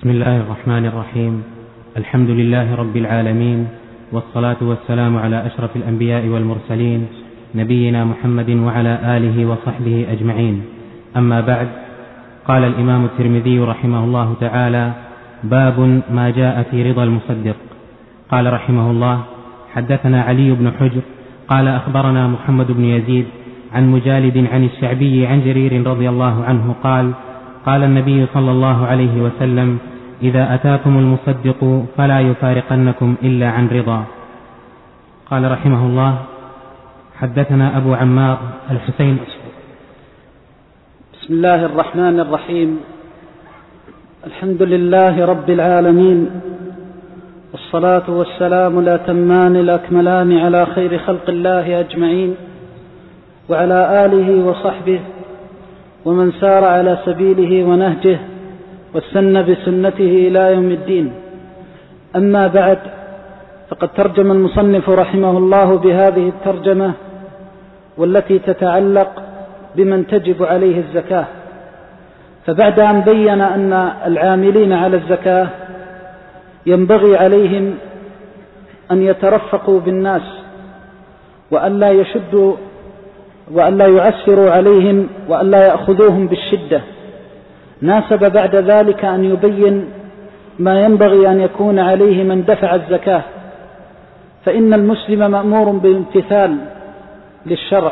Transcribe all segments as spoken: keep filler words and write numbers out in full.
بسم الله الرحمن الرحيم. الحمد لله رب العالمين، والصلاة والسلام على أشرف الأنبياء والمرسلين، نبينا محمد وعلى آله وصحبه أجمعين. أما بعد، قال الإمام الترمذي رحمه الله تعالى: باب ما جاء في رضا المصدق. قال رحمه الله: حدثنا علي بن حجر قال أخبرنا محمد بن يزيد عن مجالد عن الشعبي عن جرير رضي الله عنه قال: قال النبي صلى الله عليه وسلم: إذا أتاكم المصدق فلا يفارقنكم إلا عن رضا. قال رحمه الله: حدثنا أبو عمار الحسين. بسم الله الرحمن الرحيم. الحمد لله رب العالمين، والصلاة والسلام الأتمان الأكملان على خير خلق الله أجمعين، وعلى آله وصحبه ومن سار على سبيله ونهجه واستنى بسنته إلى يوم الدين. أما بعد، فقد ترجم المصنف رحمه الله بهذه الترجمة والتي تتعلق بمن تجب عليه الزكاة. فبعد أن بين أن العاملين على الزكاة ينبغي عليهم أن يترفقوا بالناس وألا يشدوا وألا يعسروا عليهم وألا يأخذوهم بالشدة، ناسب بعد ذلك أن يبين ما ينبغي أن يكون عليه من دفع الزكاة. فإن المسلم مأمور بالامتثال للشرع،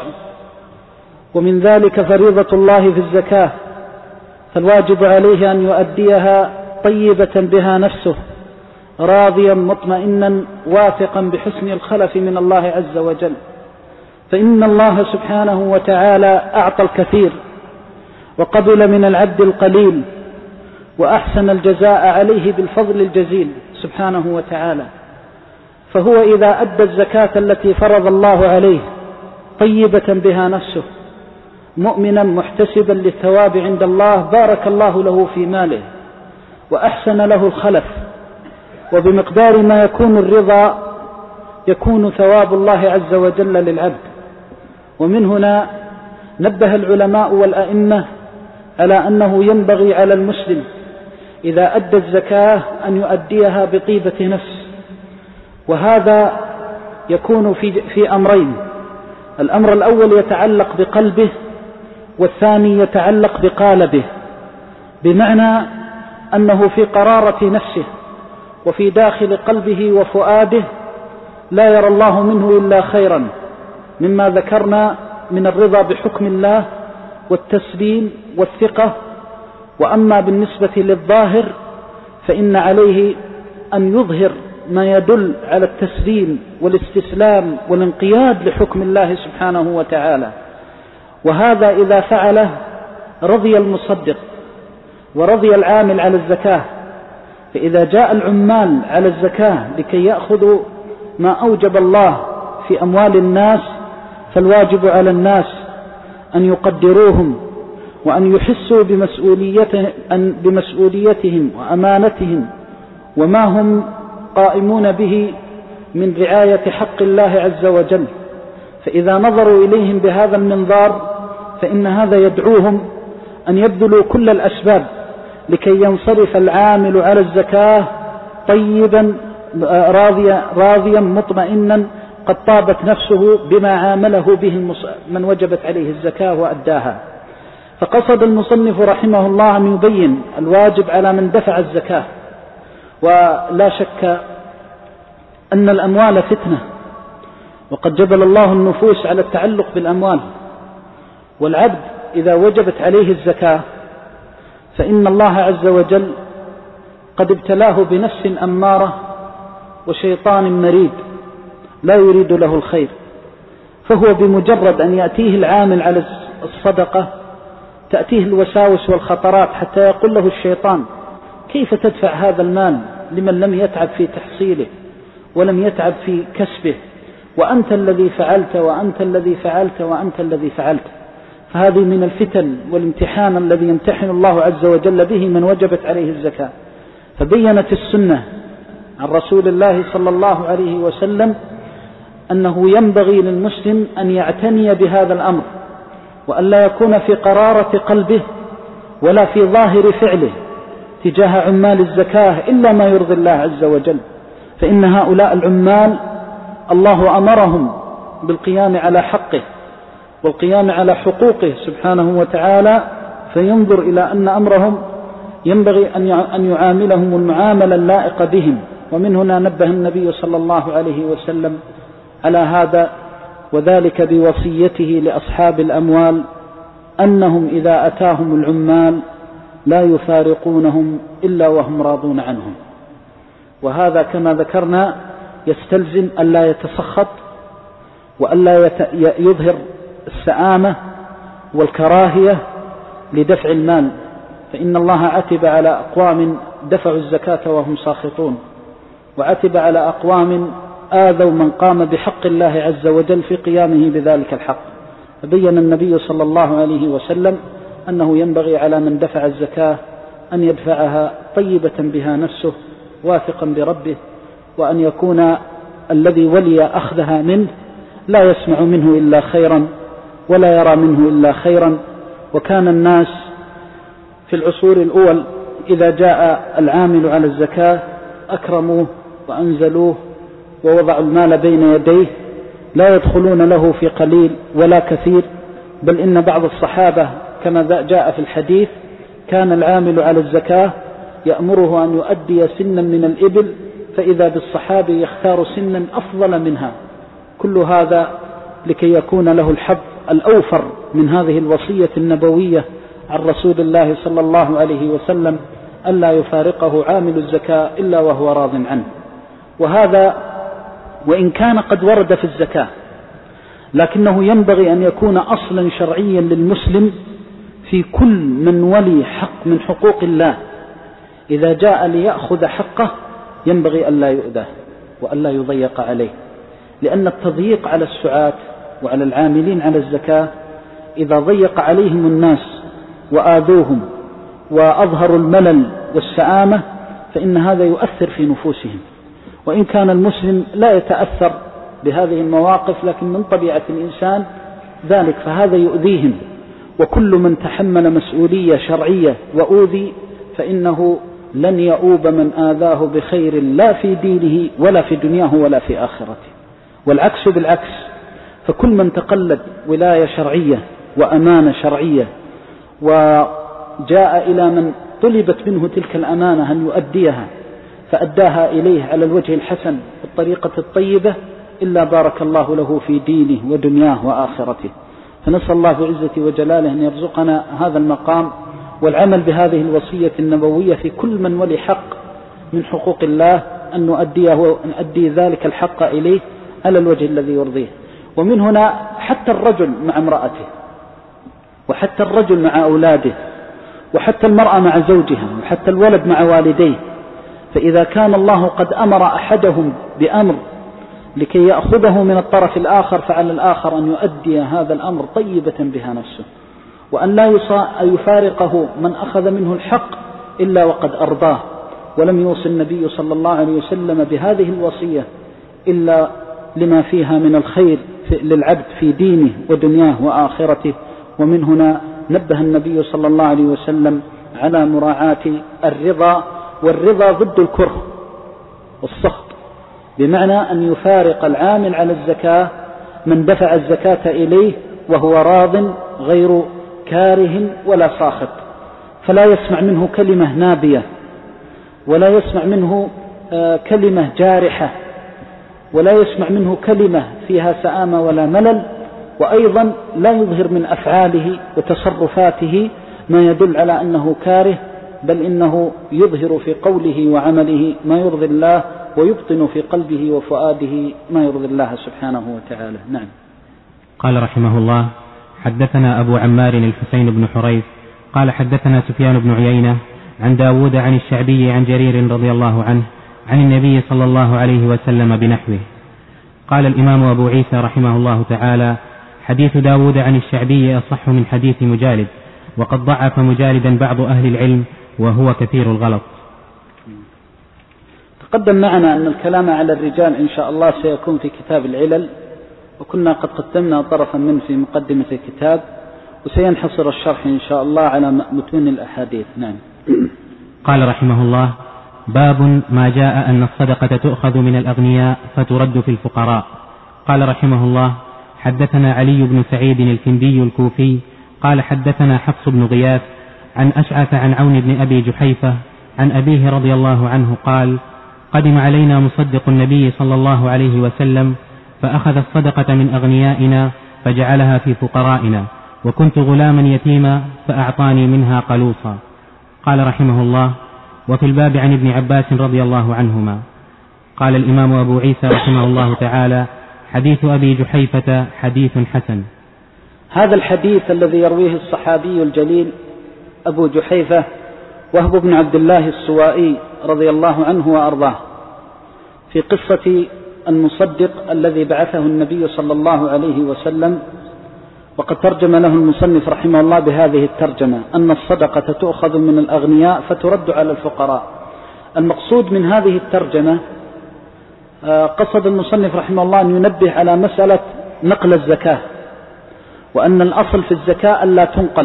ومن ذلك فريضة الله في الزكاة، فالواجب عليه أن يؤديها طيبة بها نفسه، راضيا مطمئنا واثقا بحسن الخلف من الله عز وجل. فإن الله سبحانه وتعالى أعطى الكثير وقبل من العبد القليل، وأحسن الجزاء عليه بالفضل الجزيل سبحانه وتعالى. فهو إذا أدى الزكاة التي فرض الله عليه طيبة بها نفسه، مؤمنا محتسبا للثواب عند الله، بارك الله له في ماله وأحسن له الخلف، وبمقدار ما يكون الرضا يكون ثواب الله عز وجل للعبد. ومن هنا نبه العلماء والأئمة على أنه ينبغي على المسلم إذا أدى الزكاة أن يؤديها بطيبة نفس، وهذا يكون في, في أمرين: الأمر الأول يتعلق بقلبه، والثاني يتعلق بقالبه، بمعنى أنه في قرارة نفسه وفي داخل قلبه وفؤاده لا يرى الله منه إلا خيرا، مما ذكرنا من الرضا بحكم الله والتسليم والثقة. وأما بالنسبة للظاهر فإن عليه أن يظهر ما يدل على التسليم والاستسلام والانقياد لحكم الله سبحانه وتعالى. وهذا إذا فعله رضي المصدق ورضي العامل على الزكاة. فإذا جاء العمال على الزكاة لكي يأخذوا ما أوجب الله في أموال الناس، فالواجب على الناس أن يقدروهم وأن يحسوا بمسؤوليتهم وأمانتهم وما هم قائمون به من رعاية حق الله عز وجل. فإذا نظروا إليهم بهذا المنظار فإن هذا يدعوهم أن يبذلوا كل الأسباب لكي ينصرف العامل على الزكاة طيبا راضيا, راضيا مطمئنا قد طابت نفسه بما عامله به من وجبت عليه الزكاة وأداها. فقصد المصنف رحمه الله أن يبين الواجب على من دفع الزكاة. ولا شك أن الأموال فتنة، وقد جبل الله النفوس على التعلق بالأموال، والعبد إذا وجبت عليه الزكاة فإن الله عز وجل قد ابتلاه بنفس أمارة وشيطان مريد لا يريد له الخير. فهو بمجرد أن يأتيه العامل على الصدقة تأتيه الوساوس والخطرات، حتى يقول له الشيطان: كيف تدفع هذا المال لمن لم يتعب في تحصيله ولم يتعب في كسبه، وأنت الذي فعلت وأنت الذي فعلت وأنت الذي فعلت. فهذه من الفتن والامتحان الذي يمتحن الله عز وجل به من وجبت عليه الزكاة. فبينت السنة عن رسول الله صلى الله عليه وسلم أنه ينبغي للمسلم أن يعتني بهذا الأمر، وأن لا يكون في قرارة قلبه ولا في ظاهر فعله، تجاه عمال الزكاة إلا ما يرضي الله عز وجل، فإن هؤلاء العمال الله أمرهم بالقيام على حقه والقيام على حقوقه سبحانه وتعالى، فينظر إلى أن أمرهم ينبغي أن يعاملهم المعاملة اللائقة بهم. ومن هنا نبه النبي صلى الله عليه وسلم على هذا، وذلك بوصيته لأصحاب الأموال أنهم إذا أتاهم العمال لا يفارقونهم إلا وهم راضون عنهم. وهذا كما ذكرنا يستلزم ألا يتسخط وألا يظهر السآمة والكراهية لدفع المال، فإن الله عتب على أقوام دفعوا الزكاة وهم ساخطون، وعتب على أقوام آذوا من قام بحق الله عز وجل في قيامه بذلك الحق. فبين النبي صلى الله عليه وسلم أنه ينبغي على من دفع الزكاة أن يدفعها طيبة بها نفسه واثقا بربه، وأن يكون الذي ولي أخذها منه لا يسمع منه إلا خيرا ولا يرى منه إلا خيرا. وكان الناس في العصور الأول إذا جاء العامل على الزكاة أكرموه وأنزلوه ووضعوا المال بين يديه، لا يدخلون له في قليل ولا كثير، بل إن بعض الصحابة كما جاء في الحديث كان العامل على الزكاة يأمره أن يؤدي سنا من الإبل، فإذا بالصحابي يختار سنا أفضل منها. كل هذا لكي يكون له الحظ الأوفر من هذه الوصية النبوية عن رسول الله صلى الله عليه وسلم ألا يفارقه عامل الزكاة إلا وهو راض عنه. وهذا وإن كان قد ورد في الزكاة، لكنه ينبغي أن يكون أصلا شرعيا للمسلم في كل من ولي حق من حقوق الله. إذا جاء ليأخذ حقه ينبغي ألا يؤذاه وألا يضيق عليه، لأن التضييق على السعاة وعلى العاملين على الزكاة إذا ضيق عليهم الناس وآذوهم وأظهروا الملل والسآمة فإن هذا يؤثر في نفوسهم. وإن كان المسلم لا يتأثر بهذه المواقف، لكن من طبيعة الإنسان ذلك، فهذا يؤذيهم. وكل من تحمل مسؤولية شرعية وأوذي فإنه لن يؤوب من آذاه بخير لا في دينه ولا في دنياه ولا في آخرته. والعكس بالعكس، فكل من تقلد ولاية شرعية وأمانة شرعية وجاء إلى من طلبت منه تلك الأمانة أن يؤديها فأداها إليه على الوجه الحسن بالطريقة الطيبة إلا بارك الله له في دينه ودنياه وآخرته. فنسأل الله بعزة وجلاله أن يرزقنا هذا المقام والعمل بهذه الوصية النبوية في كل من ولي حق من حقوق الله، أن نؤديه ونؤدي ذلك الحق إليه على الوجه الذي يرضيه. ومن هنا حتى الرجل مع امرأته، وحتى الرجل مع أولاده، وحتى المرأة مع زوجها، وحتى الولد مع والديه. فإذا كان الله قد أمر أحدهم بأمر لكي يأخذه من الطرف الآخر، فعلى الآخر أن يؤدي هذا الأمر طيبة بها نفسه، وأن لا يفارقه من أخذ منه الحق إلا وقد أرضاه. ولم يوصي النبي صلى الله عليه وسلم بهذه الوصية إلا لما فيها من الخير للعبد في دينه ودنياه وآخرته. ومن هنا نبه النبي صلى الله عليه وسلم على مراعاة الرضا، والرضا ضد الكره والسخط، بمعنى أن يفارق العامل على الزكاة من دفع الزكاة إليه وهو راض غير كاره ولا ساخط، فلا يسمع منه كلمة نابية، ولا يسمع منه كلمة جارحة، ولا يسمع منه كلمة فيها سآمة ولا ملل. وأيضا لا يظهر من أفعاله وتصرفاته ما يدل على أنه كاره، بل إنه يظهر في قوله وعمله ما يرضي الله، ويبطن في قلبه وفؤاده ما يرضي الله سبحانه وتعالى. نعم. قال رحمه الله: حدثنا أبو عمار الحسين بن حريث قال حدثنا سفيان بن عيينة عن داود عن الشعبي عن جرير رضي الله عنه عن النبي صلى الله عليه وسلم بنحوه. قال الإمام أبو عيسى رحمه الله تعالى: حديث داود عن الشعبي أصح من حديث مجالد، وقد ضعف مجالدا بعض أهل العلم وهو كثير الغلط. تقدم معنا أن الكلام على الرجال إن شاء الله سيكون في كتاب العلل، وكنا قد قدمنا طرفا منه في مقدمة الكتاب، وسينحصر الشرح إن شاء الله على متون الأحاديث. نعم. قال رحمه الله: باب ما جاء أن الصدقة تؤخذ من الأغنياء فترد في الفقراء. قال رحمه الله: حدثنا علي بن سعيد الكندي الكوفي قال حدثنا حفص بن غياث عن أشعث عن عون بن أبي جحيفة عن أبيه رضي الله عنه قال: قدم علينا مصدق النبي صلى الله عليه وسلم فأخذ الصدقة من أغنيائنا فجعلها في فقرائنا، وكنت غلاما يتيما فأعطاني منها قلوصا. قال رحمه الله: وفي الباب عن ابن عباس رضي الله عنهما. قال الإمام أبو عيسى رحمه الله تعالى: حديث أبي جحيفة حديث حسن. هذا الحديث الذي يرويه الصحابي الجليل أبو جحيفة وهب بن عبد الله السوائي رضي الله عنه وأرضاه في قصة المصدق الذي بعثه النبي صلى الله عليه وسلم، وقد ترجم له المصنف رحمه الله بهذه الترجمة: أن الصدقة تؤخذ من الأغنياء فترد على الفقراء. المقصود من هذه الترجمة قصد المصنف رحمه الله أن ينبه على مسألة نقل الزكاة، وأن الأصل في الزكاة ألا تنقل،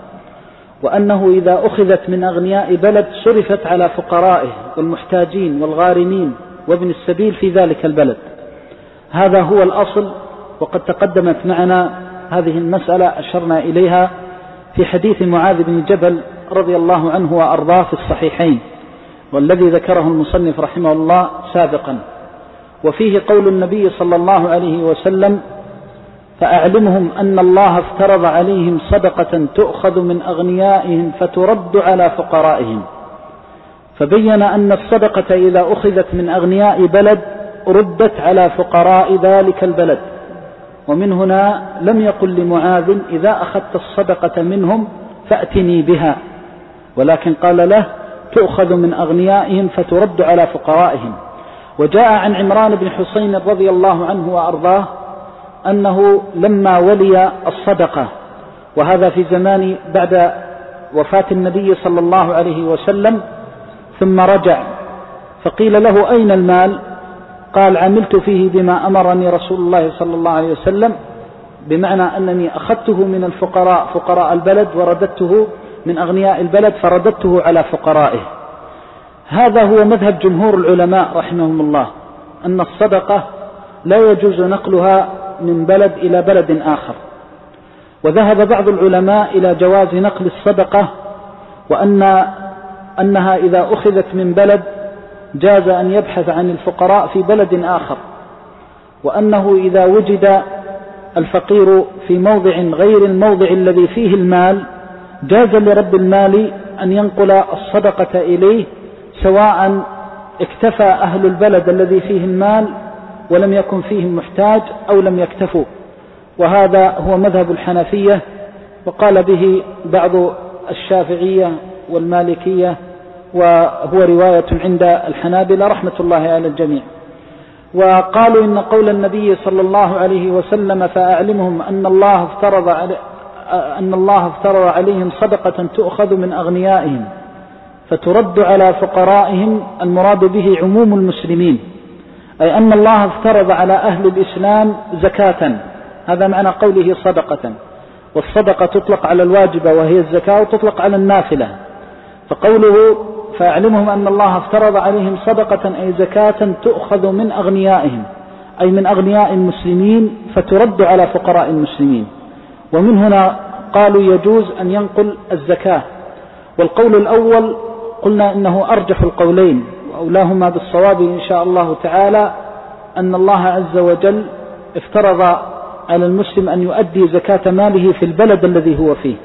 وأنه إذا أخذت من أغنياء بلد صرفت على فقرائه والمحتاجين والغارمين وابن السبيل في ذلك البلد. هذا هو الأصل، وقد تقدمت معنا هذه المسألة أشرنا إليها في حديث معاذ بن جبل رضي الله عنه وأرضاه في الصحيحين، والذي ذكره المصنف رحمه الله سابقا، وفيه قول النبي صلى الله عليه وسلم: فأعلمهم أن الله افترض عليهم صدقة تؤخذ من أغنيائهم فترد على فقرائهم. فبين أن الصدقة إذا أخذت من أغنياء بلد ردت على فقراء ذلك البلد. ومن هنا لم يقل لمعاذ: إذا أخذت الصدقة منهم فأتني بها، ولكن قال له: تؤخذ من أغنيائهم فترد على فقرائهم. وجاء عن عمران بن حسين رضي الله عنه وأرضاه أنه لما ولي الصدقة، وهذا في زمان بعد وفاة النبي صلى الله عليه وسلم، ثم رجع فقيل له: أين المال؟ قال: عملت فيه بما أمرني رسول الله صلى الله عليه وسلم، بمعنى أنني أخذته من الفقراء فقراء البلد ورددته من أغنياء البلد فرددته على فقرائه. هذا هو مذهب جمهور العلماء رحمهم الله، أن الصدقة لا يجوز نقلها من بلد إلى بلد آخر. وذهب بعض العلماء إلى جواز نقل الصدقة، وأن أنها إذا أخذت من بلد جاز أن يبحث عن الفقراء في بلد آخر، وأنه إذا وجد الفقير في موضع غير الموضع الذي فيه المال جاز لرب المال أن ينقل الصدقة إليه، سواء اكتفى أهل البلد الذي فيه المال ولم يكن فيهم محتاج أو لم يكتفوا. وهذا هو مذهب الحنفية، وقال به بعض الشافعية والمالكية، وهو رواية عند الحنابلة رحمة الله على الجميع. وقالوا إن قول النبي صلى الله عليه وسلم: فأعلمهم أن الله افترض علي أن الله افترض عليهم صدقة تؤخذ من أغنيائهم فترد على فقرائهم، المراد به عموم المسلمين، أي أن الله افترض على أهل الإسلام زكاة، هذا معنى قوله صدقة. والصدقة تطلق على الواجبة وهي الزكاة، وتطلق على النافلة. فقوله: فأعلمهم أن الله افترض عليهم صدقة أي زكاة تؤخذ من أغنيائهم، أي من أغنياء المسلمين فترد على فقراء المسلمين. ومن هنا قالوا يجوز أن ينقل الزكاة. والقول الأول قلنا إنه أرجح القولين، وأولاهما بالصواب إن شاء الله تعالى، أن الله عز وجل افترض على المسلم أن يؤدي زكاة ماله في البلد الذي هو فيه.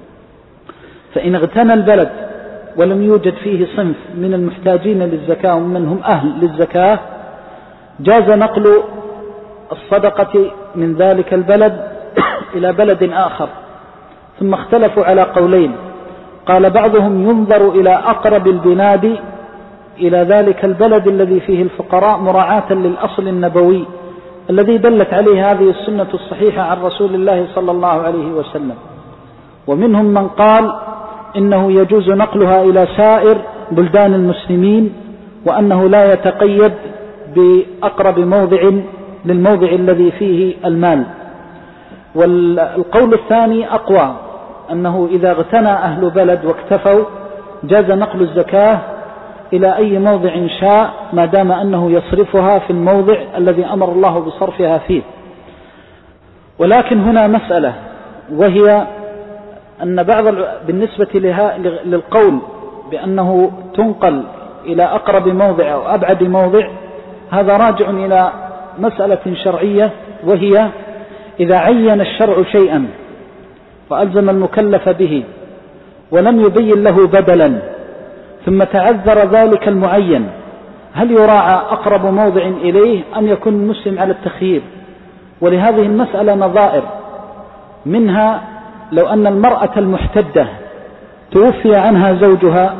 فإن اغتنى البلد ولم يوجد فيه صنف من المحتاجين للزكاة ومن هم أهل للزكاة جاز نقل الصدقة من ذلك البلد إلى بلد آخر. ثم اختلفوا على قولين، قال بعضهم ينظر إلى أقرب البلاد إلى ذلك البلد الذي فيه الفقراء مراعاة للأصل النبوي الذي دلت عليه هذه السنة الصحيحة عن رسول الله صلى الله عليه وسلم. ومنهم من قال إنه يجوز نقلها إلى سائر بلدان المسلمين، وأنه لا يتقيد بأقرب موضع للموضع الذي فيه المال. والقول الثاني أقوى، أنه إذا اغتنى أهل بلد واكتفوا جاز نقل الزكاة إلى أي موضع شاء ما دام أنه يصرفها في الموضع الذي أمر الله بصرفها فيه. ولكن هنا مسألة، وهي أن بعض بالنسبة لها للقول بأنه تنقل إلى أقرب موضع أو أبعد موضع، هذا راجع إلى مسألة شرعية، وهي إذا عين الشرع شيئا وألزم المكلف به ولم يبين له بدلا ثم تعذر ذلك المعين، هل يراعى أقرب موضع إليه أم يكون المسلم على التخيير؟ ولهذه المسألة نظائر، منها لو أن المرأة المحتدة توفي عنها زوجها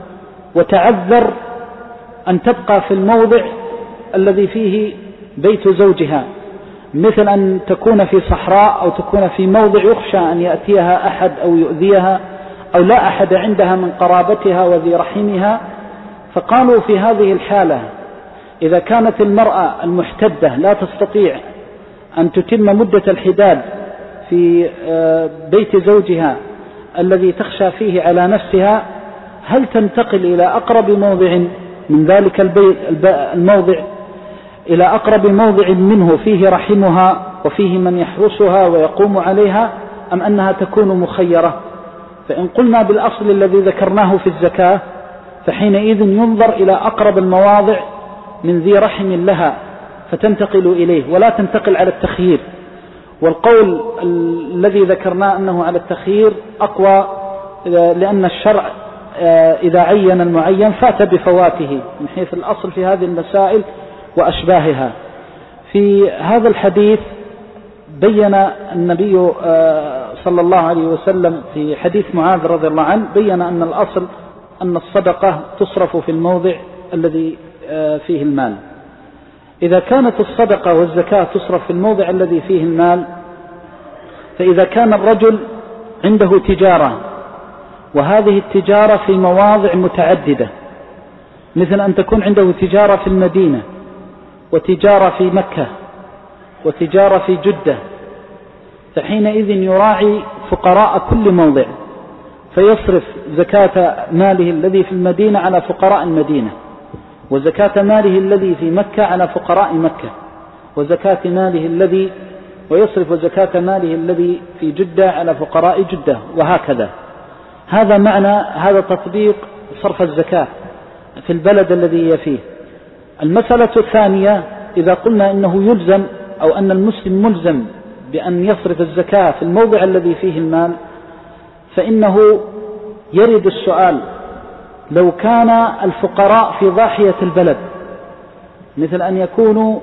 وتعذر أن تبقى في الموضع الذي فيه بيت زوجها، مثل أن تكون في صحراء أو تكون في موضع يخشى أن يأتيها أحد أو يؤذيها أو لا أحد عندها من قرابتها وذي رحمها، فقالوا في هذه الحالة إذا كانت المرأة المحتدة لا تستطيع أن تتم مدة الحداد في بيت زوجها الذي تخشى فيه على نفسها، هل تنتقل إلى أقرب موضع من ذلك البيت الموضع إلى أقرب موضع منه فيه رحمها وفيه من يحرسها ويقوم عليها، أم أنها تكون مخيرة؟ فإن قلنا بالأصل الذي ذكرناه في الزكاة، فحينئذ ينظر إلى أقرب المواضع من ذي رحم لها فتنتقل إليه ولا تنتقل على التخيير. والقول الذي ذكرناه أنه على التخيير أقوى، لأن الشرع إذا عين المعين فات بفواته من حيث الأصل في هذه المسائل وأشباهها. في هذا الحديث بين النبي صلى الله عليه وسلم في حديث معاذ رضي الله عنه، بين أن الأصل أن الصدقة تصرف في الموضع الذي فيه المال. إذا كانت الصدقة والزكاة تصرف في الموضع الذي فيه المال، فإذا كان الرجل عنده تجارة وهذه التجارة في مواضع متعددة، مثل أن تكون عنده تجارة في المدينة وتجارة في مكة وتجارة في جدة، فحينئذ يراعي فقراء كل موضع فيصرف زكاة ماله الذي في المدينة على فقراء المدينة، وزكاة ماله الذي في مكة على فقراء مكة، وزكاة ماله الذي ويصرف زكاة ماله الذي في جدة على فقراء جدة، وهكذا. هذا معنى هذا تطبيق صرف الزكاة في البلد الذي هي فيه. المسألة الثانية، إذا قلنا إنه يلزم أو أن المسلم ملزم بأن يصرف الزكاة في الموضع الذي فيه المال، فإنه يرد السؤال: لو كان الفقراء في ضاحية البلد، مثل أن يكونوا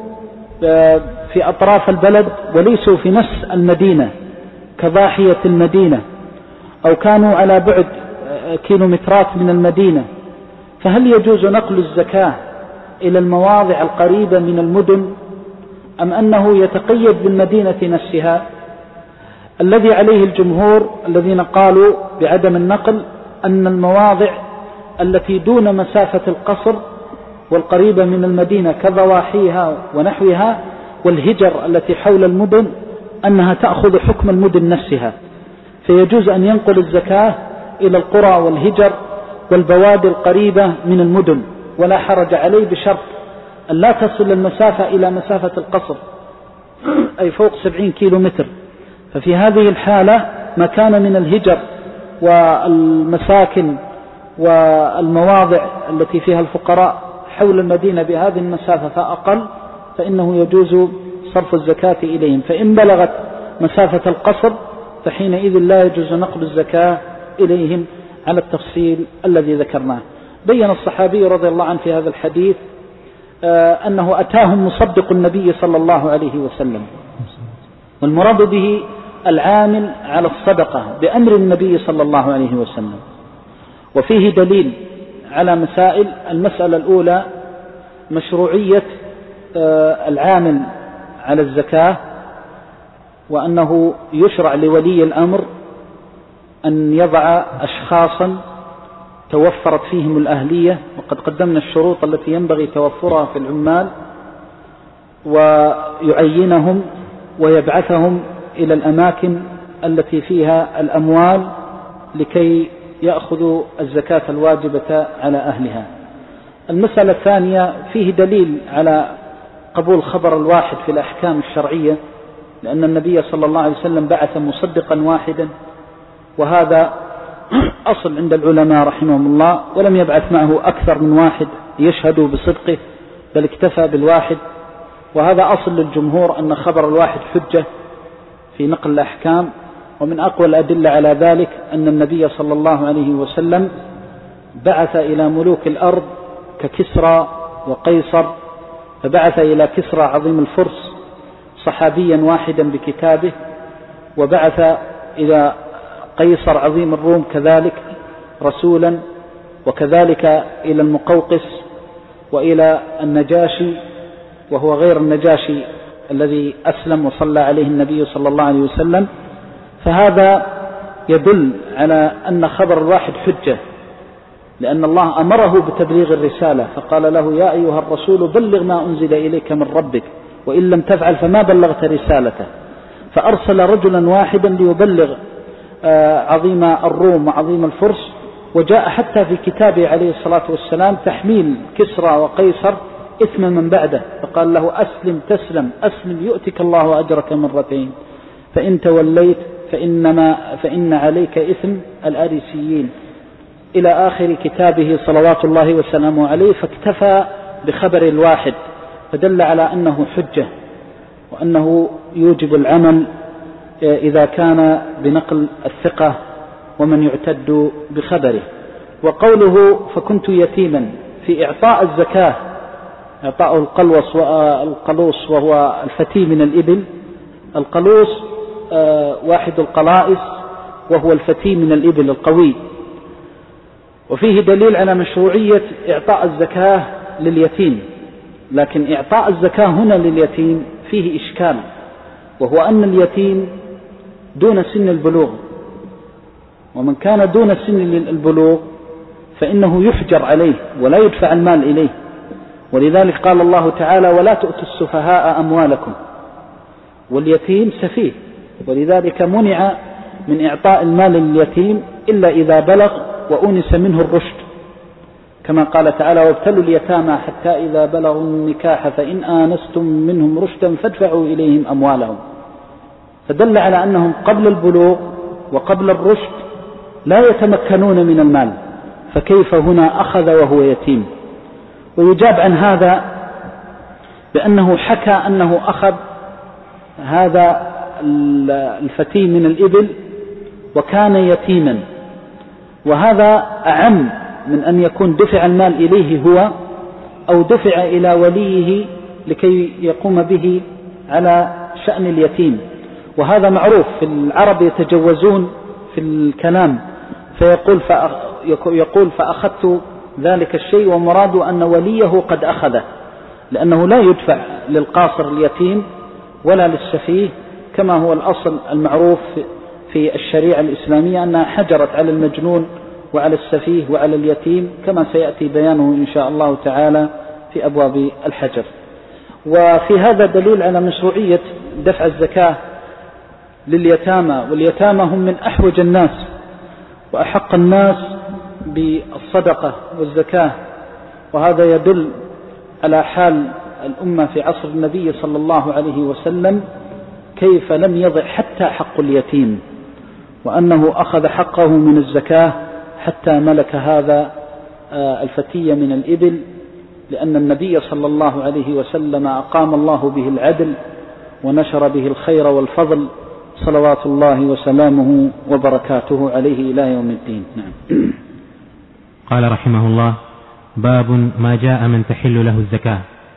في أطراف البلد وليسوا في نفس المدينة كضاحية المدينة، أو كانوا على بعد كيلومترات من المدينة، فهل يجوز نقل الزكاة إلى المواضع القريبة من المدن، أم أنه يتقيد بالمدينة نفسها؟ الذي عليه الجمهور الذين قالوا بعدم النقل أن المواضع التي دون مسافة القصر والقريبة من المدينة كضواحيها ونحوها والهجر التي حول المدن أنها تأخذ حكم المدن نفسها، فيجوز أن ينقل الزكاة إلى القرى والهجر والبوادي القريبة من المدن، ولا حرج عليه بشرط أن لا تصل المسافة إلى مسافة القصر أي فوق سبعين كيلو متر. ففي هذه الحالة ما كان من الهجر والمساكن والمواضع التي فيها الفقراء حول المدينة بهذه المسافة فأقل، فإنه يجوز صرف الزكاة إليهم. فإن بلغت مسافة القصر فحينئذ لا يجوز نقل الزكاة إليهم على التفصيل الذي ذكرناه. بين الصحابي رضي الله عنه في هذا الحديث أنه أتاهم مصدق النبي صلى الله عليه وسلم، والمراد به العامل على الصدقة بأمر النبي صلى الله عليه وسلم. وفيه دليل على مسائل: المسألة الأولى مشروعية العامل على الزكاة، وأنه يشرع لولي الأمر أن يضع أشخاصا توفرت فيهم الأهلية، وقد قدمنا الشروط التي ينبغي توفرها في العمال، ويعينهم ويبعثهم إلى الأماكن التي فيها الأموال لكي يأخذ الزكاة الواجبة على أهلها. المسألة الثانية، فيه دليل على قبول خبر الواحد في الأحكام الشرعية، لأن النبي صلى الله عليه وسلم بعث مصدقا واحدا، وهذا أصل عند العلماء رحمهم الله، ولم يبعث معه أكثر من واحد يشهدوا بصدقه، بل اكتفى بالواحد. وهذا أصل للجمهور أن خبر الواحد حجة في نقل الأحكام. ومن أقوى الأدلة على ذلك أن النبي صلى الله عليه وسلم بعث إلى ملوك الأرض ككسرى وقيصر، فبعث إلى كسرى عظيم الفرس صحابيا واحدا بكتابه، وبعث إلى قيصر عظيم الروم كذلك رسولا، وكذلك إلى المقوقس وإلى النجاشي، وهو غير النجاشي الذي أسلم وصلى عليه النبي صلى الله عليه وسلم. فهذا يدل على أن خبر الواحد حجة، لأن الله أمره بتبليغ الرسالة، فقال له: يا أيها الرسول بلغ ما أنزل إليك من ربك، وإن لم تفعل فما بلغت رسالته. فأرسل رجلا واحدا ليبلغ عظيم الروم وعظيم الفرس، وجاء حتى في كتابه عليه الصلاة والسلام تحميل كسرى وقيصر إثم من بعده، فقال له: أسلم تسلم، أسلم يؤتك الله أجرك مرتين، فإن توليت فإنما فإن عليك إثم الآريسيين، إلى آخر كتابه صلوات الله وسلامه عليه. فاكتفى بخبر الواحد، فدل على أنه حجة، وأنه يوجب العمل إذا كان بنقل الثقة ومن يعتد بخبره. وقوله فكنت يتيما في إعطاء الزكاة، إعطاء القلوص والقلوص وهو الفتي من الإبل. القلوص واحد القلائص، وهو الفتي من الإبل القوي. وفيه دليل على مشروعية إعطاء الزكاة لليتيم، لكن إعطاء الزكاة هنا لليتيم فيه إشكال، وهو أن اليتيم دون سن البلوغ، ومن كان دون سن البلوغ فإنه يحجر عليه ولا يدفع المال إليه. ولذلك قال الله تعالى: ولا تؤتوا السفهاء أموالكم. واليتيم سفيه، ولذلك منع من إعطاء المال لليتيم إلا إذا بلغ وأنس منه الرشد، كما قال تعالى: وابتلوا اليتامى حتى إذا بلغوا النكاح فإن آنستم منهم رشدا فادفعوا إليهم أموالهم. فدل على أنهم قبل البلوغ وقبل الرشد لا يتمكنون من المال، فكيف هنا أخذ وهو يتيم؟ ويجاب عن هذا بأنه حكى أنه أخذ هذا الفتي من الإبل وكان يتيما، وهذا أعم من أن يكون دفع المال إليه هو أو دفع إلى وليه لكي يقوم به على شأن اليتيم. وهذا معروف في العرب، يتجوزون في الكلام، فيقول يقول فأخذت ذلك الشيء، ومراد أن وليه قد أخذه، لأنه لا يدفع للقاصر اليتيم ولا للسفيه، كما هو الأصل المعروف في الشريعة الإسلامية أنها حجرت على المجنون وعلى السفيه وعلى اليتيم، كما سيأتي بيانه إن شاء الله تعالى في أبواب الحجر. وفي هذا دليل على مشروعية دفع الزكاة لليتامى، واليتامى هم من أحوج الناس وأحق الناس بالصدقة والزكاة. وهذا يدل على حال الأمة في عصر النبي صلى الله عليه وسلم، كيف لم يضع حتى حق اليتيم، وأنه أخذ حقه من الزكاة حتى ملك هذا الفتي من الإبل، لأن النبي صلى الله عليه وسلم أقام الله به العدل ونشر به الخير والفضل، صلوات الله وسلامه وبركاته عليه إلى يوم الدين. نعم. قال رحمه الله: باب ما جاء من تحل له الزكاة.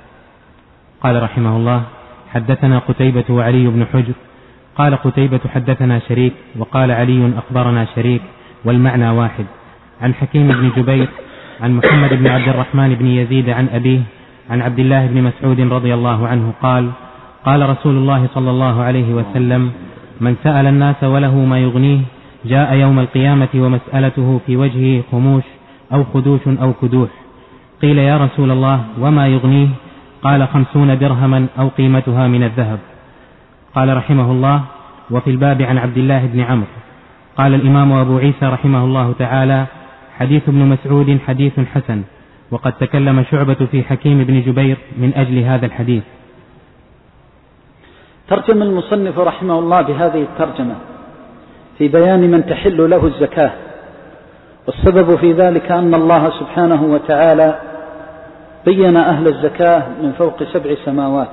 قال رحمه الله: حدثنا قتيبة وعلي بن حجر. قال قتيبة: حدثنا شريك، وقال علي: أخبرنا شريك، والمعنى واحد. عن حكيم بن جبير عن محمد بن عبد الرحمن بن يزيد عن أبيه عن عبد الله بن مسعود رضي الله عنه قال: قال رسول الله صلى الله عليه وسلم: من سأل الناس وله ما يغنيه جاء يوم القيامة ومسألته في وجهه خموش أو خدوش أو كدوح. قيل: يا رسول الله وما يغنيه؟ قال: خمسون درهما أو قيمتها من الذهب. قال رحمه الله: وفي الباب عن عبد الله بن عمرو. قال الإمام أبو عيسى رحمه الله تعالى: حديث ابن مسعود حديث حسن، وقد تكلم شعبة في حكيم بن جبير من أجل هذا الحديث. ترجم المصنف رحمه الله بهذه الترجمة في بيان من تحل له الزكاة، والسبب في ذلك أن الله سبحانه وتعالى بين أهل الزكاة من فوق سبع سماوات،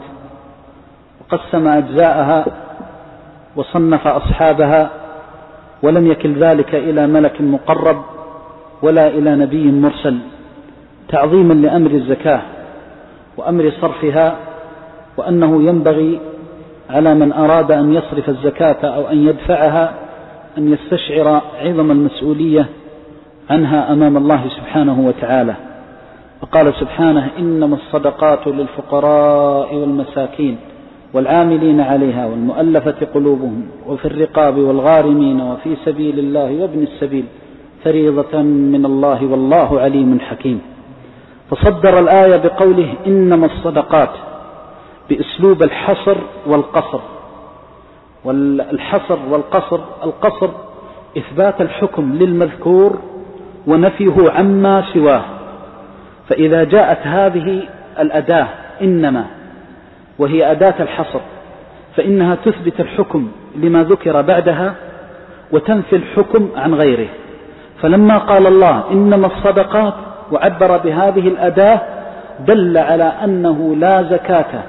وقسم أجزاءها وصنف أصحابها، ولم يكل ذلك إلى ملك مقرب ولا إلى نبي مرسل، تعظيما لأمر الزكاة وأمر صرفها، وأنه ينبغي على من أراد أن يصرف الزكاة أو أن يدفعها أن يستشعر عظم المسؤولية عنها أمام الله سبحانه وتعالى. وقال سبحانه: إنما الصدقات للفقراء والمساكين والعاملين عليها والمؤلفة قلوبهم وفي الرقاب والغارمين وفي سبيل الله وابن السبيل فريضة من الله والله عليم حكيم. فصدر الآية بقوله إنما الصدقات بأسلوب الحصر والقصر. والحصر والقصر: القصر إثبات الحكم للمذكور ونفيه عما سواه، فإذا جاءت هذه الأداة إنما وهي أداة الحصر فإنها تثبت الحكم لما ذكر بعدها وتنفي الحكم عن غيره. فلما قال الله إنما الصدقات وعبر بهذه الأداة دل على أنه لا زكاة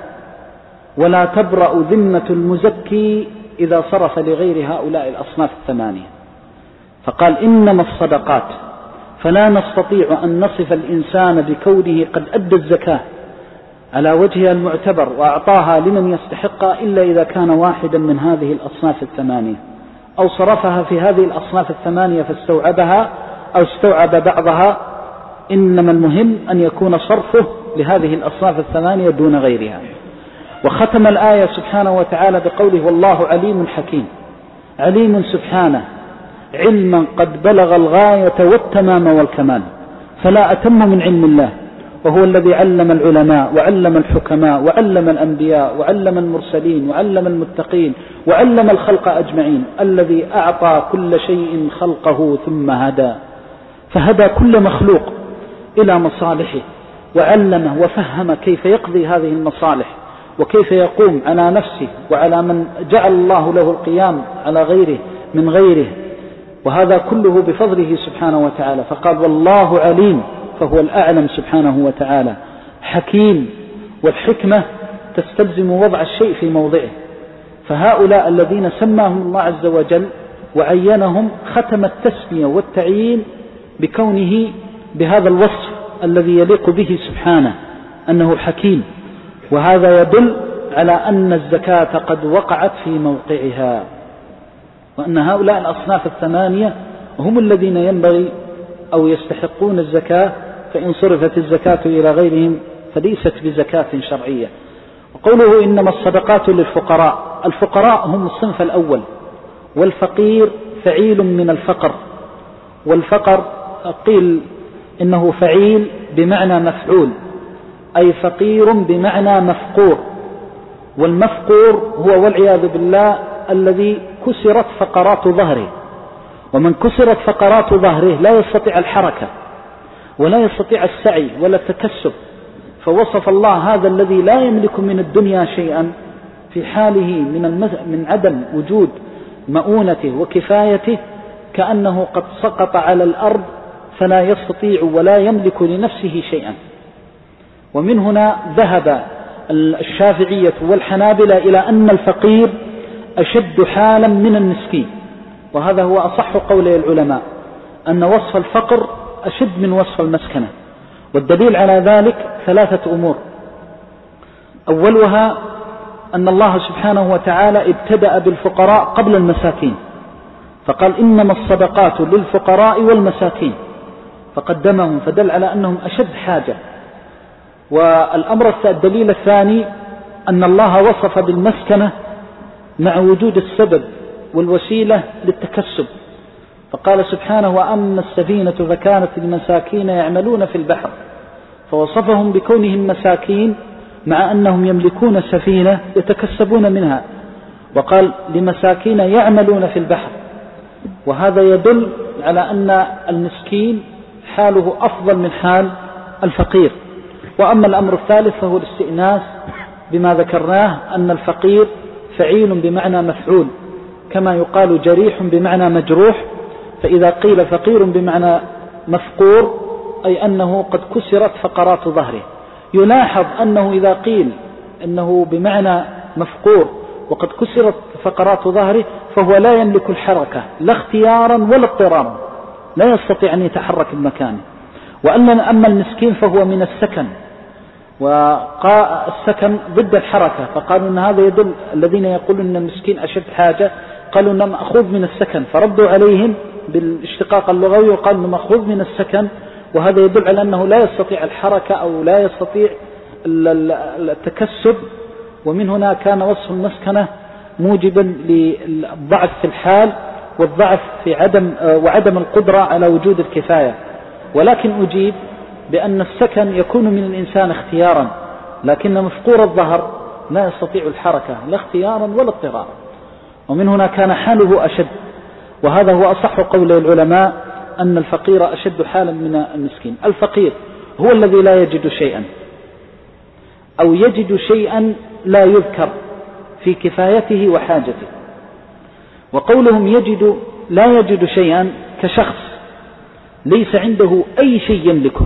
ولا تبرأ ذمة المزكي إذا صرف لغير هؤلاء الأصناف الثمانية. فقال إنما الصدقات، فلا نستطيع أن نصف الإنسان بكونه قد أدى الزكاة على وجهها المعتبر وأعطاها لمن يستحق إلا إذا كان واحدا من هذه الأصناف الثمانية، أو صرفها في هذه الأصناف الثمانية فاستوعبها أو استوعب بعضها. إنما المهم أن يكون صرفه لهذه الأصناف الثمانية دون غيرها. وختم الآية سبحانه وتعالى بقوله والله عليم حكيم. عليم سبحانه علما قد بلغ الغاية والتمام والكمال، فلا أتم من علم الله، وهو الذي علم العلماء وعلم الحكماء وعلم الأنبياء وعلم المرسلين وعلم المتقين وعلم الخلق أجمعين، الذي أعطى كل شيء خلقه ثم هدى، فهدى كل مخلوق إلى مصالحه وعلمه وفهم كيف يقضي هذه المصالح وكيف يقوم على نفسه وعلى من جعل الله له القيام على غيره من غيره، وهذا كله بفضله سبحانه وتعالى. فقال والله عليم، فهو الأعلم سبحانه وتعالى. حكيم، والحكمة تستلزم وضع الشيء في موضعه. فهؤلاء الذين سماهم الله عز وجل وعينهم ختم التسمية والتعيين بكونه بهذا الوصف الذي يليق به سبحانه أنه حكيم، وهذا يدل على أن الزكاة قد وقعت في موقعها، وأن هؤلاء الأصناف الثمانية هم الذين ينبغي أو يستحقون الزكاة، فإن صرفت الزكاة إلى غيرهم فليست بزكاة شرعية. وقوله إنما الصدقات للفقراء، الفقراء هم الصنف الأول، والفقير فعيل من الفقر. والفقر قيل إنه فعيل بمعنى مفعول، أي فقير بمعنى مفقور. والمفقور هو والعياذ بالله الذي كسرت فقرات ظهره، ومن كسرت فقرات ظهره لا يستطيع الحركة ولا يستطيع السعي ولا التكسب. فوصف الله هذا الذي لا يملك من الدنيا شيئا في حاله من, من عدم وجود مؤونته وكفايته كأنه قد سقط على الأرض فلا يستطيع ولا يملك لنفسه شيئا. ومن هنا ذهب الشافعية والحنابلة إلى أن الفقير أشد حالا من المسكين، وهذا هو أصح قولي العلماء، أن وصف الفقر أشد من وصف المسكنة. والدليل على ذلك ثلاثة أمور. أولها أن الله سبحانه وتعالى ابتدأ بالفقراء قبل المساكين، فقال إنما الصدقات للفقراء والمساكين، فقدمهم، فدل على أنهم أشد حاجة. والأمر الدليل الثاني أن الله وصف بالمسكنة مع وجود السبب والوسيلة للتكسب، فقال سبحانه وأما السفينة فكانت لمساكين يعملون في البحر، فوصفهم بكونهم مساكين مع أنهم يملكون سفينة يتكسبون منها، وقال لمساكين يعملون في البحر، وهذا يدل على أن المسكين حاله أفضل من حال الفقير. وأما الأمر الثالث فهو الاستئناس بما ذكرناه، أن الفقير فعيل بمعنى مفعول، كما يقال جريح بمعنى مجروح، فإذا قيل فقير بمعنى مفقور أي أنه قد كسرت فقرات ظهره. يلاحظ أنه إذا قيل أنه بمعنى مفقور وقد كسرت فقرات ظهره فهو لا يملك الحركة لا اختيارا ولا اضطرارا، لا يستطيع أن يتحرك بمكانه. وأما أما المسكين فهو من السكن، والسكن ضد الحركة، فقالوا أن هذا يدل، الذين يقولون أن المسكين أشد حاجة قالوا أنه مأخوذ من السكن، فردوا عليهم بالاشتقاق اللغوي وقالوا أنه مأخوذ من السكن، وهذا يدل على أنه لا يستطيع الحركة أو لا يستطيع التكسب. ومن هنا كان وصف المسكنة موجبا للضعف في الحال والضعف في عدم وعدم القدرة على وجود الكفاية. ولكن أجيب بأن السكن يكون من الإنسان اختيارا، لكن مفقور الظهر لا يستطيع الحركة لا اختيارا ولا اضطرارا، ومن هنا كان حاله أشد. وهذا هو أصح قول العلماء أن الفقير أشد حالا من المسكين. الفقير هو الذي لا يجد شيئا أو يجد شيئا لا يذكر في كفايته وحاجته. وقولهم يجد لا يجد شيئا كشخص ليس عنده أي شيء يملكه،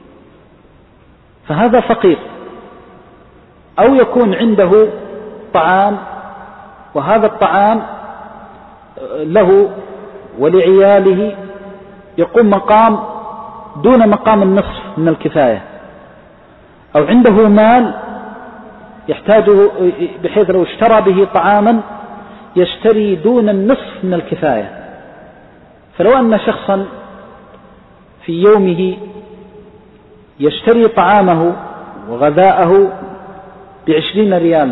فهذا فقير. أو يكون عنده طعام وهذا الطعام له ولعياله يقوم مقام دون مقام النصف من الكفاية، أو عنده مال يحتاجه بحيث لو اشترى به طعاما يشتري دون النصف من الكفاية. فلو أن شخصا في يومه يشتري طعامه وغذاءه بعشرين ريالا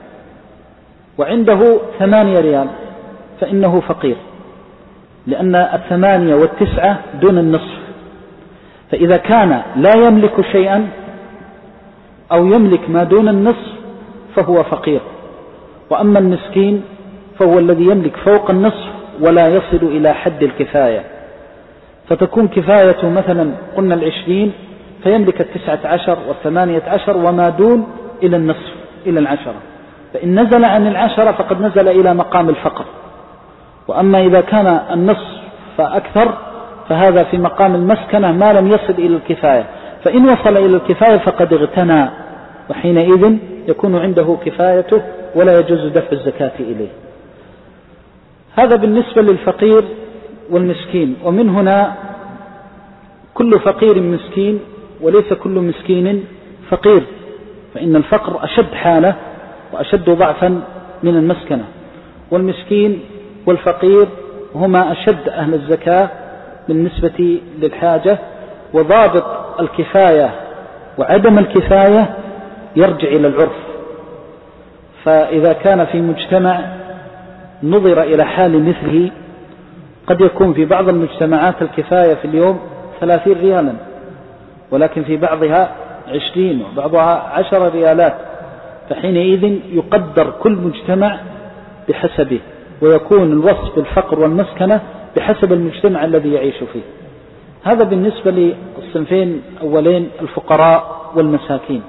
وعنده ثمانية ريال فإنه فقير، لأن الثمانية والتسعة دون النصف. فإذا كان لا يملك شيئا أو يملك ما دون النصف فهو فقير. وأما المسكين فهو الذي يملك فوق النصف ولا يصل إلى حد الكفاية، فتكون كفايته مثلا قلنا العشرين فيملك التسعة عشر والثمانية عشر وما دون إلى النصف إلى العشرة، فإن نزل عن العشرة فقد نزل إلى مقام الفقر. وأما إذا كان النصف فأكثر فهذا في مقام المسكنة ما لم يصل إلى الكفاية، فإن وصل إلى الكفاية فقد اغتنى، وحينئذ يكون عنده كفايته ولا يجوز دفع الزكاة إليه. هذا بالنسبة للفقير والمسكين. ومن هنا كل فقير مسكين وليس كل مسكين فقير، فإن الفقر أشد حالة وأشد ضعفا من المسكنة، والمسكين والفقير هما أشد أهل الزكاة بالنسبة للحاجة. وضابط الكفاية وعدم الكفاية يرجع إلى العرف، فإذا كان في مجتمع نظر إلى حال مثله قد يكون في بعض المجتمعات الكفاية في اليوم ثلاثين ريالا، ولكن في بعضها عشرين وبعضها عشر ريالات، فحينئذ يقدر كل مجتمع بحسبه، ويكون الوصف بالفقر والمسكنة بحسب المجتمع الذي يعيش فيه. هذا بالنسبة للصنفين أولين الفقراء والمساكين.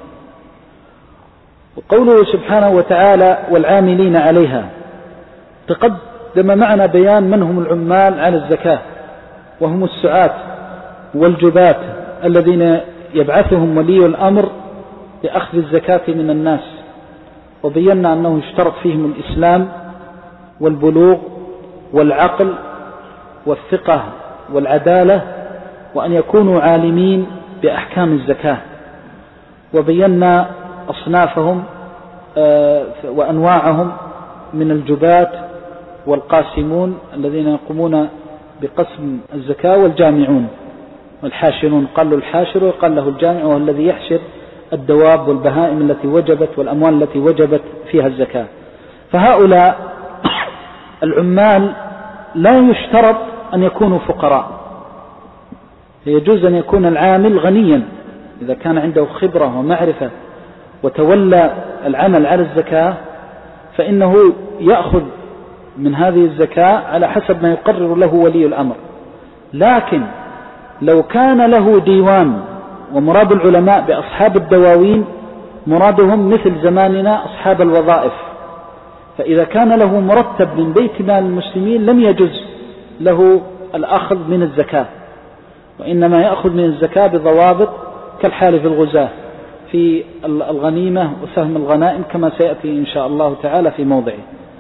وقوله سبحانه وتعالى والعاملين عليها، تقدم معنا بيان من هم العمال على الزكاة، وهم السعاة والجباة الذين يبعثهم ولي الأمر لأخذ الزكاة من الناس، وبينا أنه اشترط فيهم الإسلام والبلوغ والعقل والثقة والعدالة، وأن يكونوا عالمين بأحكام الزكاة. وبينا أصنافهم وأنواعهم من الجبات والقاسمون الذين يقومون بقسم الزكاة، والجامعون والحاشرون، قال له الحاشر وقال له الجامع، وهو الذي يحشر الدواب والبهائم التي وجبت والأموال التي وجبت فيها الزكاة. فهؤلاء العمال لا يشترط أن يكونوا فقراء، يجوز أن يكون العامل غنيا إذا كان عنده خبرة ومعرفة وتولى العمل على الزكاة، فإنه يأخذ من هذه الزكاة على حسب ما يقرر له ولي الأمر. لكن لو كان له ديوان، ومراد العلماء بأصحاب الدواوين مرادهم مثل زماننا أصحاب الوظائف، فإذا كان له مرتب من بيت مال المسلمين لم يجز له الأخذ من الزكاة، وإنما يأخذ من الزكاة بضوابط كالحال في الغزاة في الغنيمة وسهم الغنائم كما سيأتي إن شاء الله تعالى في موضعه.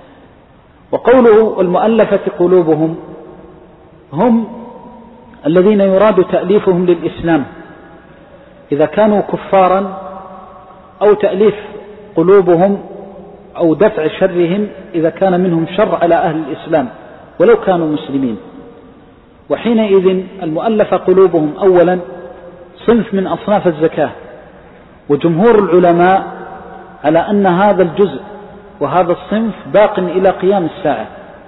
وقوله والمؤلفة قلوبهم هم الذين يراد تأليفهم للإسلام إذا كانوا كفارا، أو تأليف قلوبهم أو دفع شرهم إذا كان منهم شر على أهل الإسلام ولو كانوا مسلمين. وحينئذ المؤلفة قلوبهم أولا صنف من أصناف الزكاة، وجمهور العلماء على أن هذا الجزء وهذا الصنف باق إلى قيام الساعة،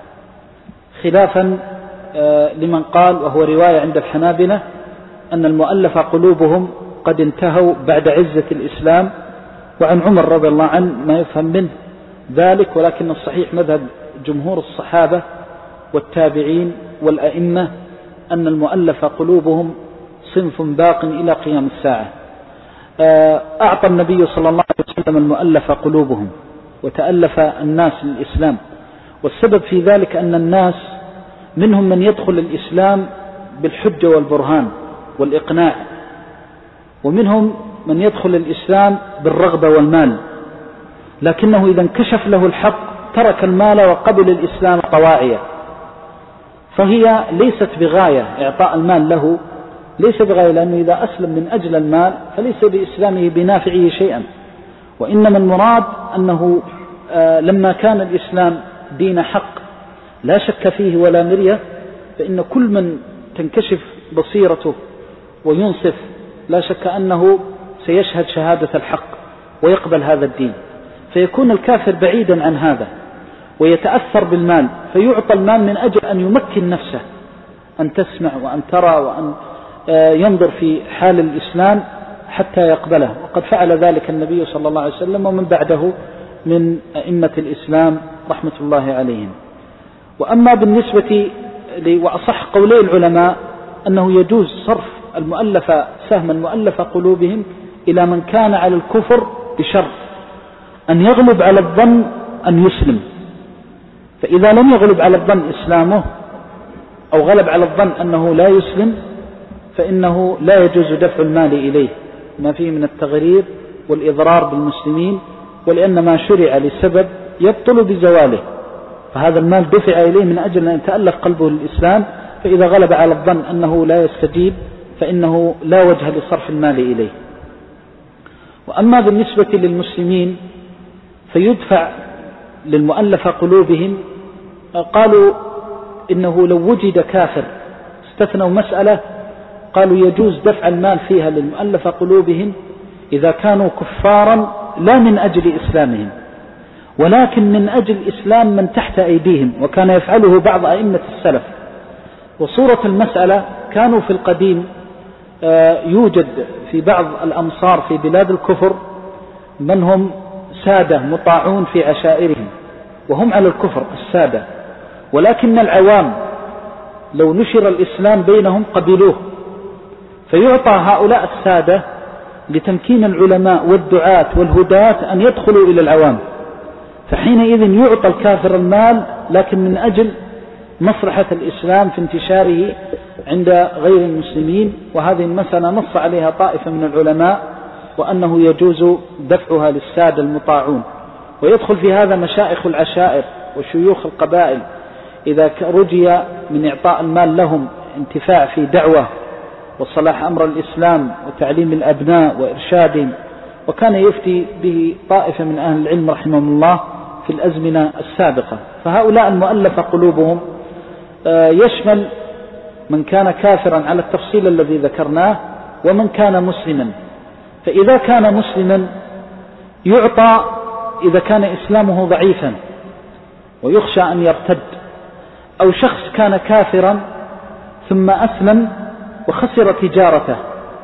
خلافا لمن قال وهو رواية عند الحنابلة أن المؤلفة قلوبهم قد انتهوا بعد عزة الإسلام، وعن عمر رضي الله عنه ما يفهم منه ذلك، ولكن الصحيح مذهب جمهور الصحابة والتابعين والأئمة أن المؤلفة قلوبهم صنف باق إلى قيام الساعة. أعطى النبي صلى الله عليه وسلم المؤلفة قلوبهم وتألف الناس للإسلام، والسبب في ذلك أن الناس منهم من يدخل الإسلام بالحجة والبرهان والإقناع، ومنهم من يدخل الإسلام بالرغبة والمال، لكنه إذا انكشف له الحق ترك المال وقبل الإسلام طواعية. فهي ليست بغاية إعطاء المال له، ليس بغاية، لأنه إذا أسلم من أجل المال فليس بإسلامه بنافعه شيئا، وإنما المراد أنه آه لما كان الإسلام دين حق لا شك فيه ولا مرية، فإن كل من تنكشف بصيرته وينصف لا شك أنه سيشهد شهادة الحق ويقبل هذا الدين، فيكون الكافر بعيدا عن هذا ويتأثر بالمال، فيعطى المال من أجل أن يمكن نفسه أن تسمع وأن ترى وأن ينظر في حال الإسلام حتى يقبله، وقد فعل ذلك النبي صلى الله عليه وسلم ومن بعده من أئمة الإسلام رحمة الله عليهم. وأما بالنسبة وأصح قولي العلماء أنه يجوز صرف المؤلفة سهم المؤلفة قلوبهم إلى من كان على الكفر بشرط أن يغلب على الظن أن يسلم، فإذا لم يغلب على الظن إسلامه أو غلب على الظن أنه لا يسلم فإنه لا يجوز دفع المال إليه ما فيه من التغرير والإضرار بالمسلمين، ولأن ما شرع لسبب يبطل بزواله، فهذا المال دفع إليه من أجل أن يتألف قلبه للإسلام، فإذا غلب على الظن أنه لا يستجيب فإنه لا وجه لصرف المال إليه. وأما بالنسبة للمسلمين فيدفع للمؤلف قلوبهم، قالوا إنه لو وجد كافر، استثنوا مسألة قالوا يجوز دفع المال فيها للمؤلف قلوبهم إذا كانوا كفارا لا من أجل إسلامهم ولكن من أجل إسلام من تحت أيديهم، وكان يفعله بعض أئمة السلف. وصورة المسألة كانوا في القديم يوجد في بعض الأمصار في بلاد الكفر من هم سادة مطاعون في عشائرهم وهم على الكفر السادة، ولكن العوام لو نشر الإسلام بينهم قبلوه، فيعطى هؤلاء السادة لتمكين العلماء والدعاة والهداة أن يدخلوا إلى العوام، فحينئذ يعطى الكافر المال لكن من أجل مصلحة الإسلام في انتشاره عند غير المسلمين. وهذه المسألة نص عليها طائفة من العلماء وأنه يجوز دفعها للسادة المطاعون، ويدخل في هذا مشائخ العشائر وشيوخ القبائل إذا رجي من إعطاء المال لهم انتفاع في دعوة وصلاح أمر الإسلام وتعليم الأبناء وإرشادهم، وكان يفتي به طائفة من أهل العلم رحمهم الله في الأزمنة السابقة. فهؤلاء المؤلف قلوبهم يشمل من كان كافرا على التفصيل الذي ذكرناه ومن كان مسلما، فإذا كان مسلما يعطى إذا كان إسلامه ضعيفا ويخشى أن يرتد، أو شخص كان كافرا ثم أسلم وخسر تجارته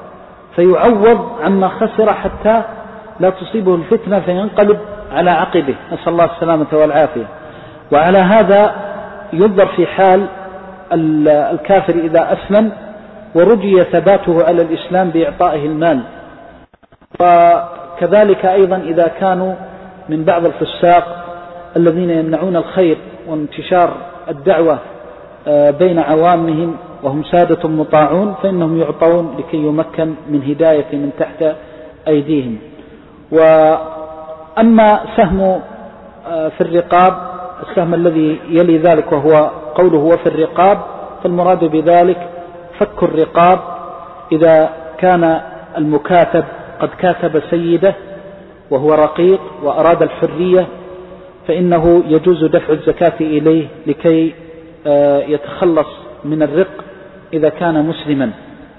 فيعوض عما خسر حتى لا تصيبه الفتنة فينقلب على عقبه، نسأل الله السلامة والعافية. وعلى هذا ينظر في حال الكافر إذا أسلم ورجي ثباته على الإسلام بإعطائه المال، وكذلك أيضا إذا كانوا من بعض الفساق الذين يمنعون الخير وانتشار الدعوة بين عوامهم وهم سادة مطاعون، فإنهم يعطون لكي يمكن من هداية من تحت أيديهم. وأما سهم في الرقاب، السهم الذي يلي ذلك وهو قوله وفي الرقاب، فالمراد بذلك فك الرقاب إذا كان المكاتب قد كاتب سيده وهو رقيق وأراد الحرية، فإنه يجوز دفع الزكاة إليه لكي يتخلص من الرق إذا كان مسلما.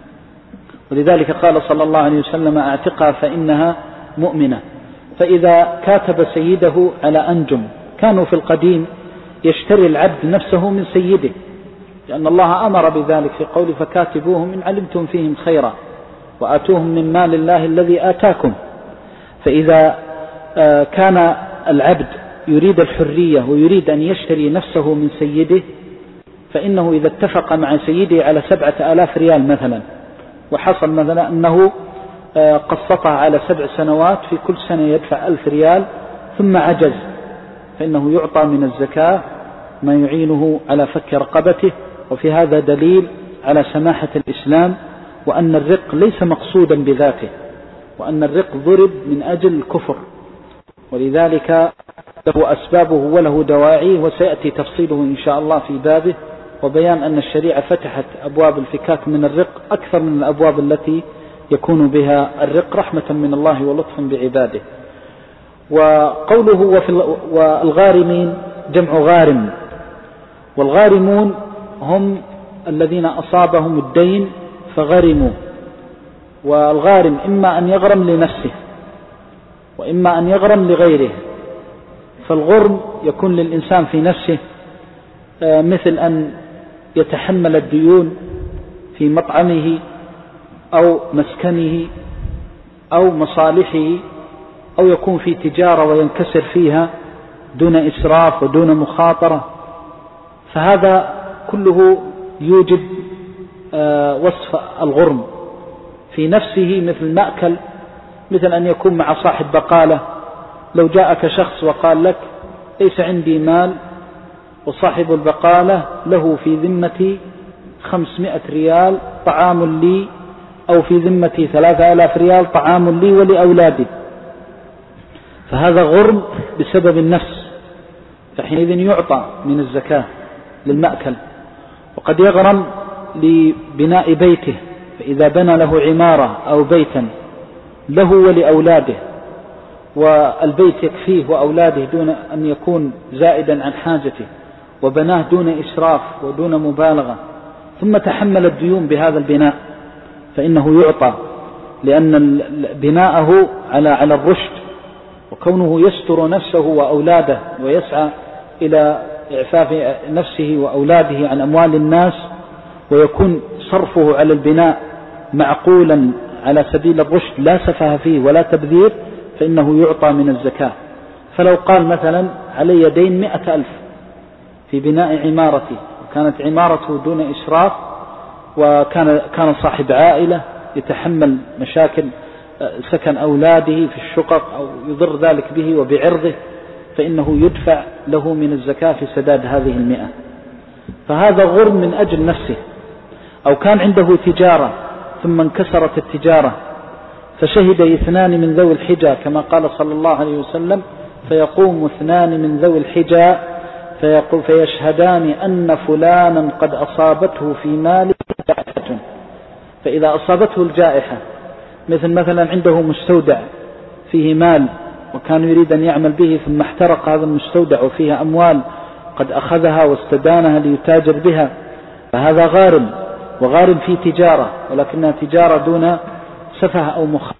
ولذلك قال صلى الله عليه وسلم اعتقها فإنها مؤمنة. فإذا كاتب سيده على أنجم، كانوا في القديم يشتري العبد نفسه من سيده، لأن الله أمر بذلك في قوله فكاتبوهم إن علمتم فيهم خيرا وآتوهم من مال الله الذي آتاكم. فإذا كان العبد يريد الحرية ويريد أن يشتري نفسه من سيده، فإنه إذا اتفق مع سيده على سبعة آلاف ريال مثلا، وحصل مثلا أنه قسطها على سبع سنوات في كل سنة يدفع ألف ريال ثم عجز، فإنه يعطى من الزكاة ما يعينه على فك رقبته. وفي هذا دليل على سماحة الإسلام، وأن الرق ليس مقصودا بذاته، وأن الرق ضرب من أجل الكفر، ولذلك له أسبابه وله دواعيه، وسيأتي تفصيله إن شاء الله في بابه، وبيان أن الشريعة فتحت أبواب الفكاك من الرق أكثر من الأبواب التي يكون بها الرق رحمة من الله ولطفا بعباده. وقوله والغارمين جمع غارم، والغارمون هم الذين أصابهم الدين فغرموا. والغارم إما أن يغرم لنفسه وإما أن يغرم لغيره. فالغرم يكون للإنسان في نفسه، مثل أن يتحمل الديون في مطعمه أو مسكنه أو مصالحه، أو يكون في تجارة وينكسر فيها دون إسراف ودون مخاطرة، فهذا كله يوجد وصف الغرم في نفسه. مثل مأكل، مثل أن يكون مع صاحب بقالة، لو جاءك شخص وقال لك ليس عندي مال وصاحب البقالة له في ذمتي خمسمائة ريال طعام لي، أو في ذمتي ثلاثة آلاف ريال طعام لي ولأولادي، فهذا غرم بسبب النفس، فحينئذ يعطى من الزكاة للمأكل. وقد يغرم لبناء بيته، فإذا بنى له عمارة أو بيتا له ولأولاده، والبيت يكفيه وأولاده دون أن يكون زائدا عن حاجته، وبناه دون إسراف ودون مبالغة، ثم تحمل الديون بهذا البناء، فإنه يعطى، لأن بناءه على على الرشد، وكونه يستر نفسه وأولاده ويسعى إلى إعفاف نفسه وأولاده عن أموال الناس، ويكون صرفه على البناء معقولا على سبيل الرشد لا سفه فيه ولا تبذير، فإنه يعطى من الزكاة. فلو قال مثلا علي دين مئة ألف في بناء عمارتي، وكانت عمارته دون إسراف، وكان كان صاحب عائلة يتحمل مشاكل سكن أولاده في الشقق أو يضر ذلك به وبعرضه، فإنه يدفع له من الزكاة في سداد هذه المئة. فهذا غرم من أجل نفسه. أو كان عنده تجارة ثم انكسرت التجارة، فشهد اثنان من ذوي الحجى كما قال صلى الله عليه وسلم، فيقوم اثنان من ذوي الحجى فيقول فيشهدان أن فلانا قد أصابته في ماله جائحة. فإذا أصابته الجائحة، مثل مثلا عنده مستودع فيه مال وكان يريد أن يعمل به، ثم احترق هذا المستودع وفيها أموال قد أخذها واستدانها ليتاجر بها، فهذا غارم، وغارم في تجارة ولكنها تجارة دون سفه أو مخاطرة.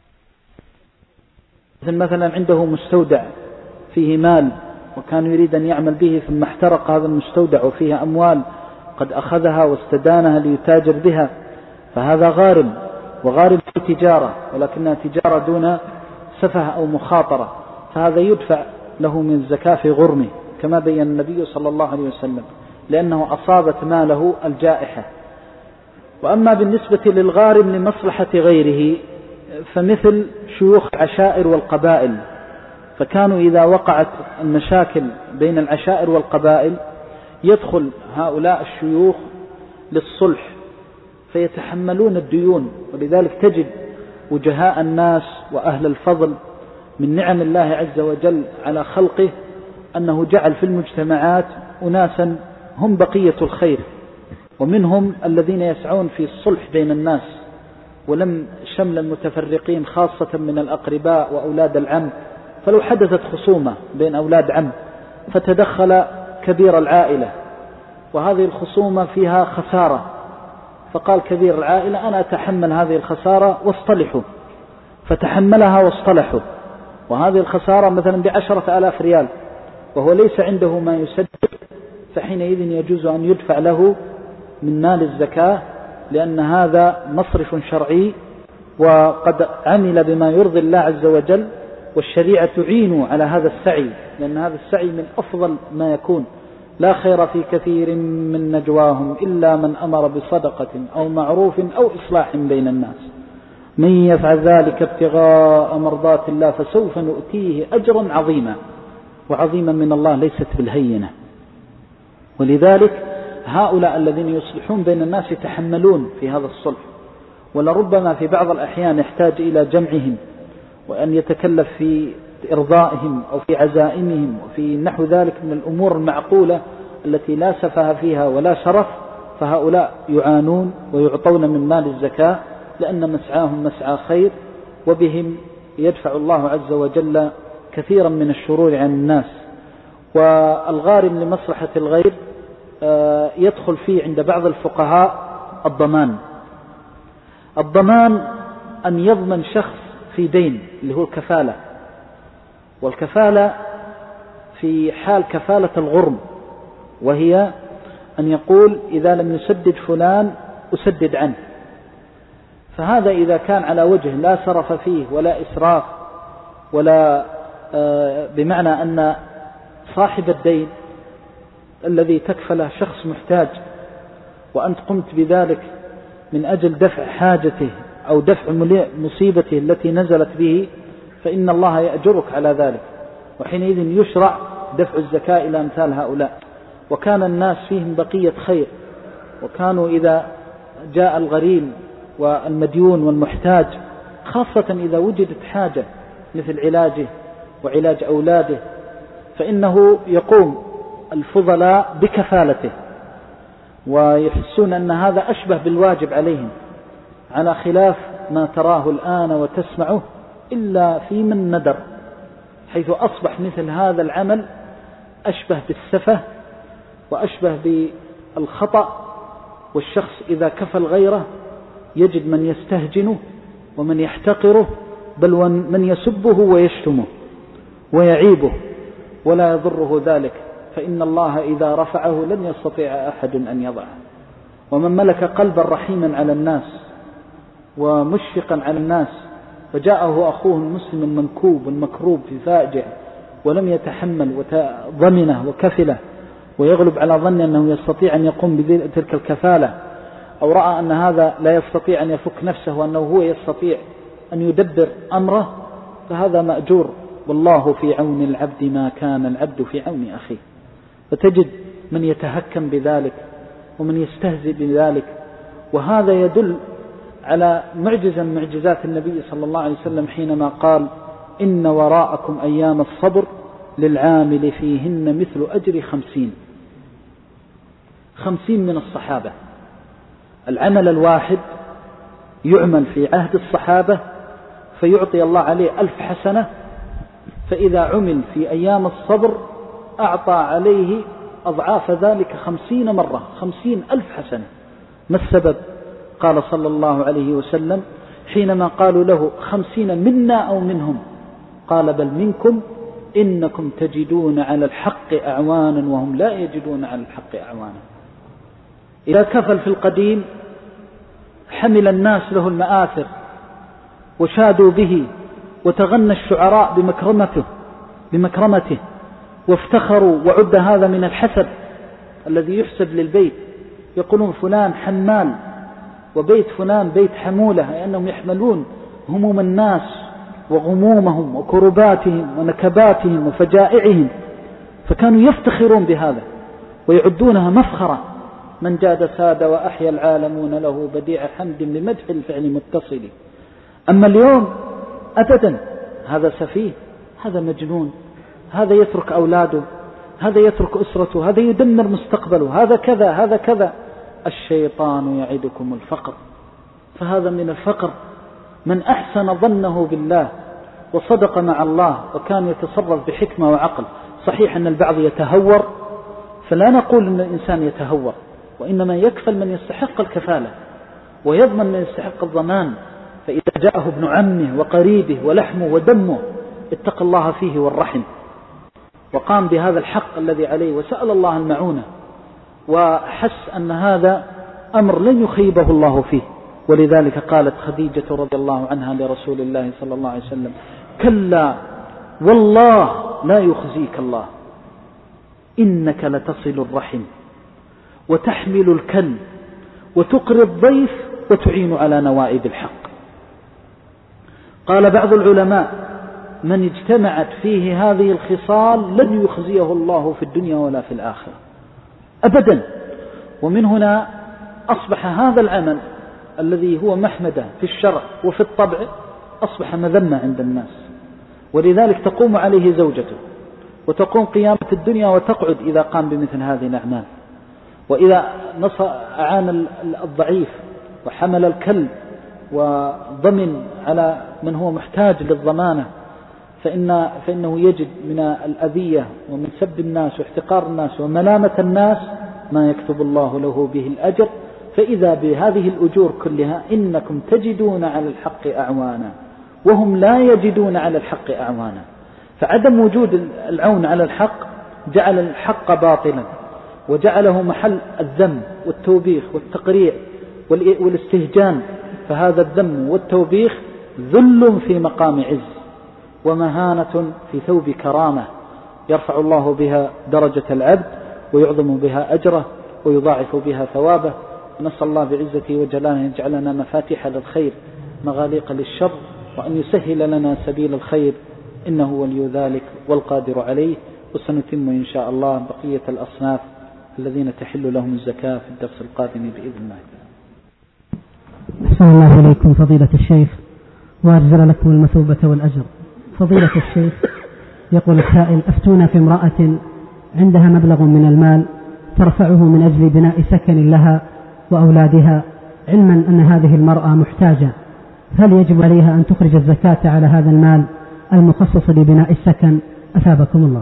مثل مثلا عنده مستودع فيه مال وكان يريد أن يعمل به، ثم احترق هذا المستودع وفيها أموال قد أخذها واستدانها ليتاجر بها، فهذا غارم، وغارم في تجارة ولكنها تجارة دون سفه أو مخاطرة، فهذا يدفع له من الزكاة في غرمه. كما بين النبي صلى الله عليه وسلم، لأنه أصابت ماله الجائحة. وأما بالنسبة للغارم لمصلحة غيره فمثل شيوخ العشائر والقبائل، فكانوا إذا وقعت المشاكل بين العشائر والقبائل يدخل هؤلاء الشيوخ للصلح فيتحملون الديون. ولذلك تجد وجهاء الناس وأهل الفضل من نعم الله عز وجل على خلقه أنه جعل في المجتمعات أناسا هم بقية الخير، ومنهم الذين يسعون في الصلح بين الناس، ولم شمل المتفرقين خاصة من الأقرباء وأولاد العم. فلو حدثت خصومة بين أولاد عم فتدخل كبير العائلة وهذه الخصومة فيها خسارة، فقال كبير العائلة أنا أتحمل هذه الخسارة واصطلحوا، فتحملها واصطلحوا، وهذه الخسارة مثلا بعشرة آلاف ريال وهو ليس عنده ما يسدد، فحينئذ يجوز أن يدفع له من مال الزكاة، لأن هذا مصرف شرعي وقد عمل بما يرضي الله عز وجل، والشريعة تعين على هذا السعي، لأن هذا السعي من أفضل ما يكون. لا خير في كثير من نجواهم إلا من أمر بصدقة أو معروف أو إصلاح بين الناس، من يفعل ذلك ابتغاء مرضات الله فسوف نؤتيه أجرا عظيما. وعظيما من الله ليست بالهينة. ولذلك هؤلاء الذين يصلحون بين الناس يتحملون في هذا الصلح، ولربما في بعض الأحيان يحتاج إلى جمعهم وأن يتكلف في إرضائهم أو في عزائمهم وفي نحو ذلك من الأمور المعقولة التي لا سفه فيها ولا شرف، فهؤلاء يعانون ويعطون من مال الزكاة لأن مسعاهم مسعى خير، وبهم يدفع الله عز وجل كثيرا من الشرور عن الناس. والغارم لمصلحة الغير يدخل فيه عند بعض الفقهاء الضمان. الضمان أن يضمن شخص في دين اللي هو الكفالة، والكفالة في حال كفالة الغرم، وهي أن يقول إذا لم يسدد فلان أسدد عنه. فهذا إذا كان على وجه لا سرف فيه ولا إسراف، ولا بمعنى أن صاحب الدين الذي تكفله شخص محتاج وأنت قمت بذلك من أجل دفع حاجته أو دفع مصيبته التي نزلت به، فإن الله يأجرك على ذلك، وحينئذ يشرع دفع الزكاة إلى أمثال هؤلاء. وكان الناس فيهم بقية خير، وكانوا إذا جاء الغريم والمديون والمحتاج، خاصة إذا وجدت حاجة مثل علاجه وعلاج أولاده، فإنه يقوم الفضلاء بكفالته، ويحسون أن هذا أشبه بالواجب عليهم، على خلاف ما تراه الآن وتسمعه إلا في من ندر، حيث أصبح مثل هذا العمل أشبه بالسفة وأشبه بالخطأ. والشخص إذا كفل غيره يجد من يستهجنه ومن يحتقره، بل ومن يسبه ويشتمه ويعيبه، ولا يضره ذلك، فإن الله إذا رفعه لن يستطيع أحد أن يضعه. ومن ملك قلبا رحيما على الناس ومشفقا على الناس، فجاءه أخوه المسلم المنكوب المكروب في فاجع ولم يتحمل وضمنه وكفله، ويغلب على ظن أنه يستطيع أن يقوم بتلك الكفالة، أو رأى أن هذا لا يستطيع أن يفك نفسه وأنه هو يستطيع أن يدبر أمره، فهذا مأجور. والله في عون العبد ما كان العبد في عون أخيه. فتجد من يتهكم بذلك ومن يستهزئ بذلك، وهذا يدل على معجزة من معجزات النبي صلى الله عليه وسلم حينما قال إن وراءكم أيام الصبر للعامل فيهن مثل أجر خمسين خمسين من الصحابة. العمل الواحد يعمل في عهد الصحابة فيعطي الله عليه ألف حسنة، فإذا عمل في أيام الصبر أعطى عليه أضعاف ذلك خمسين مرة، خمسين ألف حسنة. ما السبب؟ قال صلى الله عليه وسلم حينما قالوا له خمسين منا أو منهم، قال بل منكم، إنكم تجدون على الحق أعوانا وهم لا يجدون على الحق أعوانا. إذا كفل في القديم حمل الناس له المآثر وشادوا به، وتغنى الشعراء بمكرمته بمكرمته وافتخروا، وعد هذا من الحسب الذي يحسب للبيت، يقولون فلان حمال وبيت فلان بيت حمولة، لأنهم يحملون هموم الناس وغمومهم وكرباتهم ونكباتهم وفجائعهم، فكانوا يفتخرون بهذا ويعدونها مفخرة. من جاد ساد وأحيا العالمون له بديع حمد بمدح الفعل متصل. أما اليوم أبدا، هذا سفيه، هذا مجنون، هذا يترك أولاده، هذا يترك أسرته، هذا يدمر مستقبله، هذا كذا هذا كذا. الشيطان يعدكم الفقر، فهذا من الفقر. من أحسن ظنه بالله وصدق مع الله وكان يتصرف بحكمة وعقل. صحيح أن البعض يتهور، فلا نقول أن الإنسان يتهور، وإنما يكفل من يستحق الكفالة ويضمن من يستحق الضمان. فإذا جاءه ابن عمه وقريبه ولحمه ودمه اتق الله فيه والرحم، وقام بهذا الحق الذي عليه وسأل الله المعونة، وحس أن هذا أمر لن يخيبه الله فيه. ولذلك قالت خديجة رضي الله عنها لرسول الله صلى الله عليه وسلم: كلا والله لا يخزيك الله، إنك لتصل الرحم وتحمل الكل وتقري الضيف وتعين على نوائب الحق. قال بعض العلماء: من اجتمعت فيه هذه الخصال لن يخزيه الله في الدنيا ولا في الآخرة أبدا. ومن هنا أصبح هذا العمل الذي هو محمدة في الشرع وفي الطبع أصبح مذمة عند الناس، ولذلك تقوم عليه زوجته وتقوم قيامة الدنيا وتقعد إذا قام بمثل هذه الأعمال. وإذا أعان الضعيف وحمل الكلب وضمن على من هو محتاج للضمانة، فإن فإنه يجد من الأذية ومن سب الناس واحتقار الناس وملامة الناس ما يكتب الله له به الأجر. فإذا بهذه الأجور كلها إنكم تجدون على الحق أعوانا وهم لا يجدون على الحق أعوانا. فعدم وجود العون على الحق جعل الحق باطلا وجعله محل الذم والتوبيخ والتقريع والاستهجان. فهذا الذم والتوبيخ ذل في مقام عز ومهانة في ثوب كرامة، يرفع الله بها درجة العبد ويعظم بها أجره ويضاعف بها ثوابه. نسأل الله بعزته وجلاله أن يجعلنا مفاتيح للخير مغاليق للشر، وأن يسهل لنا سبيل الخير، إنه ولي ذلك والقادر عليه. وسنتم إن شاء الله بقية الأصناف الذين تحل لهم الزكاة في الدرس القادم بإذن الله. أحسن الله إليكم فضيلة الشيخ وأجزل لكم المثوبة والأجر. فضيلة الشيخ، يقول السائل: أفتونا في امرأة عندها مبلغ من المال ترفعه من أجل بناء سكن لها وأولادها، علما أن هذه المرأة محتاجة، هل يجب عليها أن تخرج الزكاة على هذا المال المخصص لبناء السكن؟ أثابكم الله.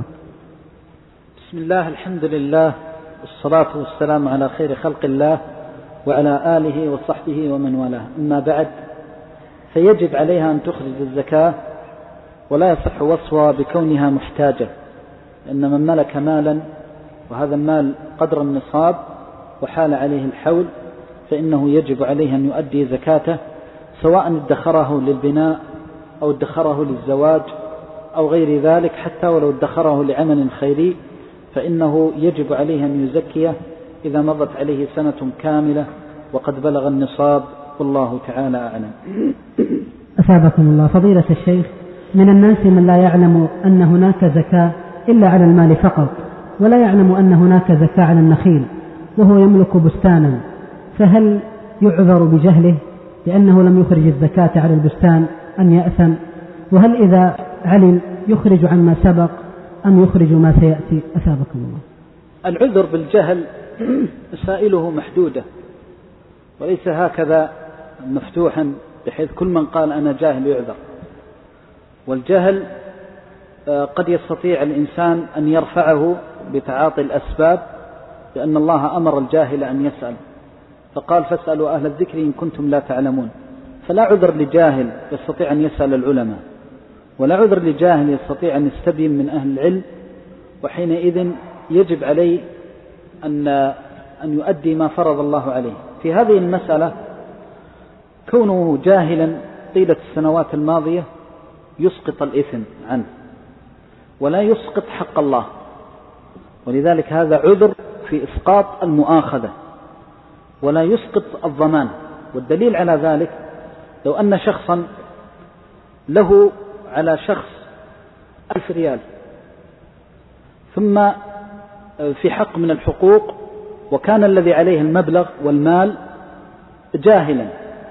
بسم الله، الحمد لله، والصلاة والسلام على خير خلق الله وعلى آله وصحبه ومن والاه. أما بعد، فيجب عليها أن تخرج الزكاة، ولا يصح وصفها بكونها محتاجة، لأن من ملك مالا وهذا المال قدر النصاب وحال عليه الحول فإنه يجب عليه أن يؤدي زكاته، سواء ادخره للبناء أو ادخره للزواج أو غير ذلك. حتى ولو ادخره لعمل خيري فإنه يجب عليه أن يزكيه إذا مضت عليه سنة كاملة وقد بلغ النصاب، والله تعالى أعلم. أثابكم الله. فضيلة الشيخ، من الناس من لا يعلم أن هناك زكاة إلا على المال فقط، ولا يعلم أن هناك زكاة على النخيل وهو يملك بستانا، فهل يعذر بجهله لأنه لم يخرج الزكاة على البستان أم يأثم؟ وهل إذا علم يخرج عما سبق أم يخرج ما سيأتي؟ أثابكم الله. العذر بالجهل مسائله محدودة، وليس هكذا مفتوحا بحيث كل من قال أنا جاهل يعذر. والجهل قد يستطيع الإنسان أن يرفعه بتعاطي الأسباب، لأن الله أمر الجاهل أن يسأل، فقال: فاسألوا أهل الذكر إن كنتم لا تعلمون. فلا عذر لجاهل يستطيع أن يسأل العلماء، ولا عذر لجاهل يستطيع أن يستبين من أهل العلم، وحينئذ يجب عليه أن أن يؤدي ما فرض الله عليه. في هذه المسألة كونه جاهلا طيلة السنوات الماضية يسقط الإثم عنه ولا يسقط حق الله، ولذلك هذا عذر في إسقاط المؤاخذة ولا يسقط الضمان. والدليل على ذلك لو أن شخصا له على شخص ألف ريال ثم في حق من الحقوق وكان الذي عليه المبلغ والمال جاهلا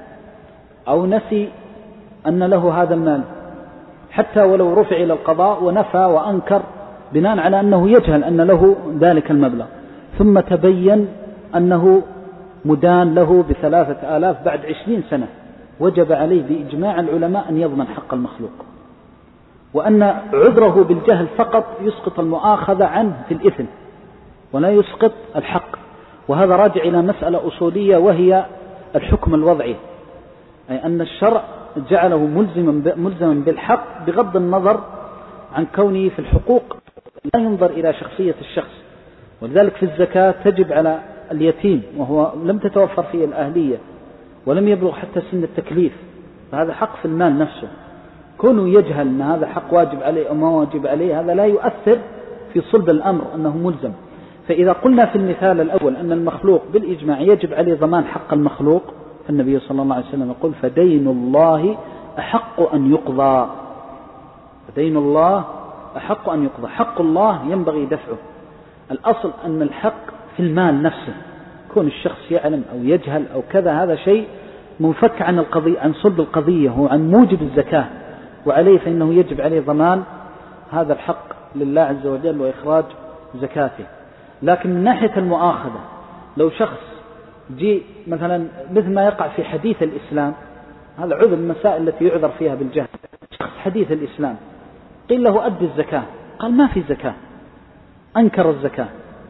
أو نسي أن له هذا المال، حتى ولو رفع إلى القضاء ونفى وأنكر بناء على أنه يجهل أن له ذلك المبلغ، ثم تبين أنه مدان له بثلاثة آلاف بعد عشرين سنة، وجب عليه بإجماع العلماء أن يضمن حق المخلوق، وأن عذره بالجهل فقط يسقط المؤاخذة عنه في الإثم ولا يسقط الحق. وهذا راجع إلى مسألة أصولية وهي الحكم الوضعي، أي أن الشرع جعله ملزما ملزما بالحق بغض النظر عن كونه في الحقوق لا ينظر إلى شخصية الشخص. ولذلك في الزكاة تجب على اليتيم وهو لم تتوفر فيه الأهلية ولم يبلغ حتى سن التكليف، فهذا حق في المال نفسه، كونه يجهل أن هذا حق واجب عليه أو ما واجب عليه هذا لا يؤثر في صلب الأمر أنه ملزم. فإذا قلنا في المثال الأول أن المخلوق بالإجماع يجب عليه ضمان حق المخلوق، فالنبي صلى الله عليه وسلم يقول فدين الله أحق أن يقضى، فدين الله أحق أن يقضى، حق الله ينبغي دفعه. الأصل أن الحق في المال نفسه، كون الشخص يعلم أو يجهل أو كذا هذا شيء منفك عن القضية، عن صلب القضية، هو عن موجب الزكاة، وعليه فإنه يجب عليه ضمان هذا الحق لله عز وجل وإخراج زكاته. لكن من ناحية المؤاخذة لو شخص جي مثلا مثل ما يقع في حديث الإسلام، هذا عذر المسائل التي يعذر فيها بالجهل، شخص حديث الإسلام قيل له أدي الزكاة قال ما في زكاة، أنكر الزكاة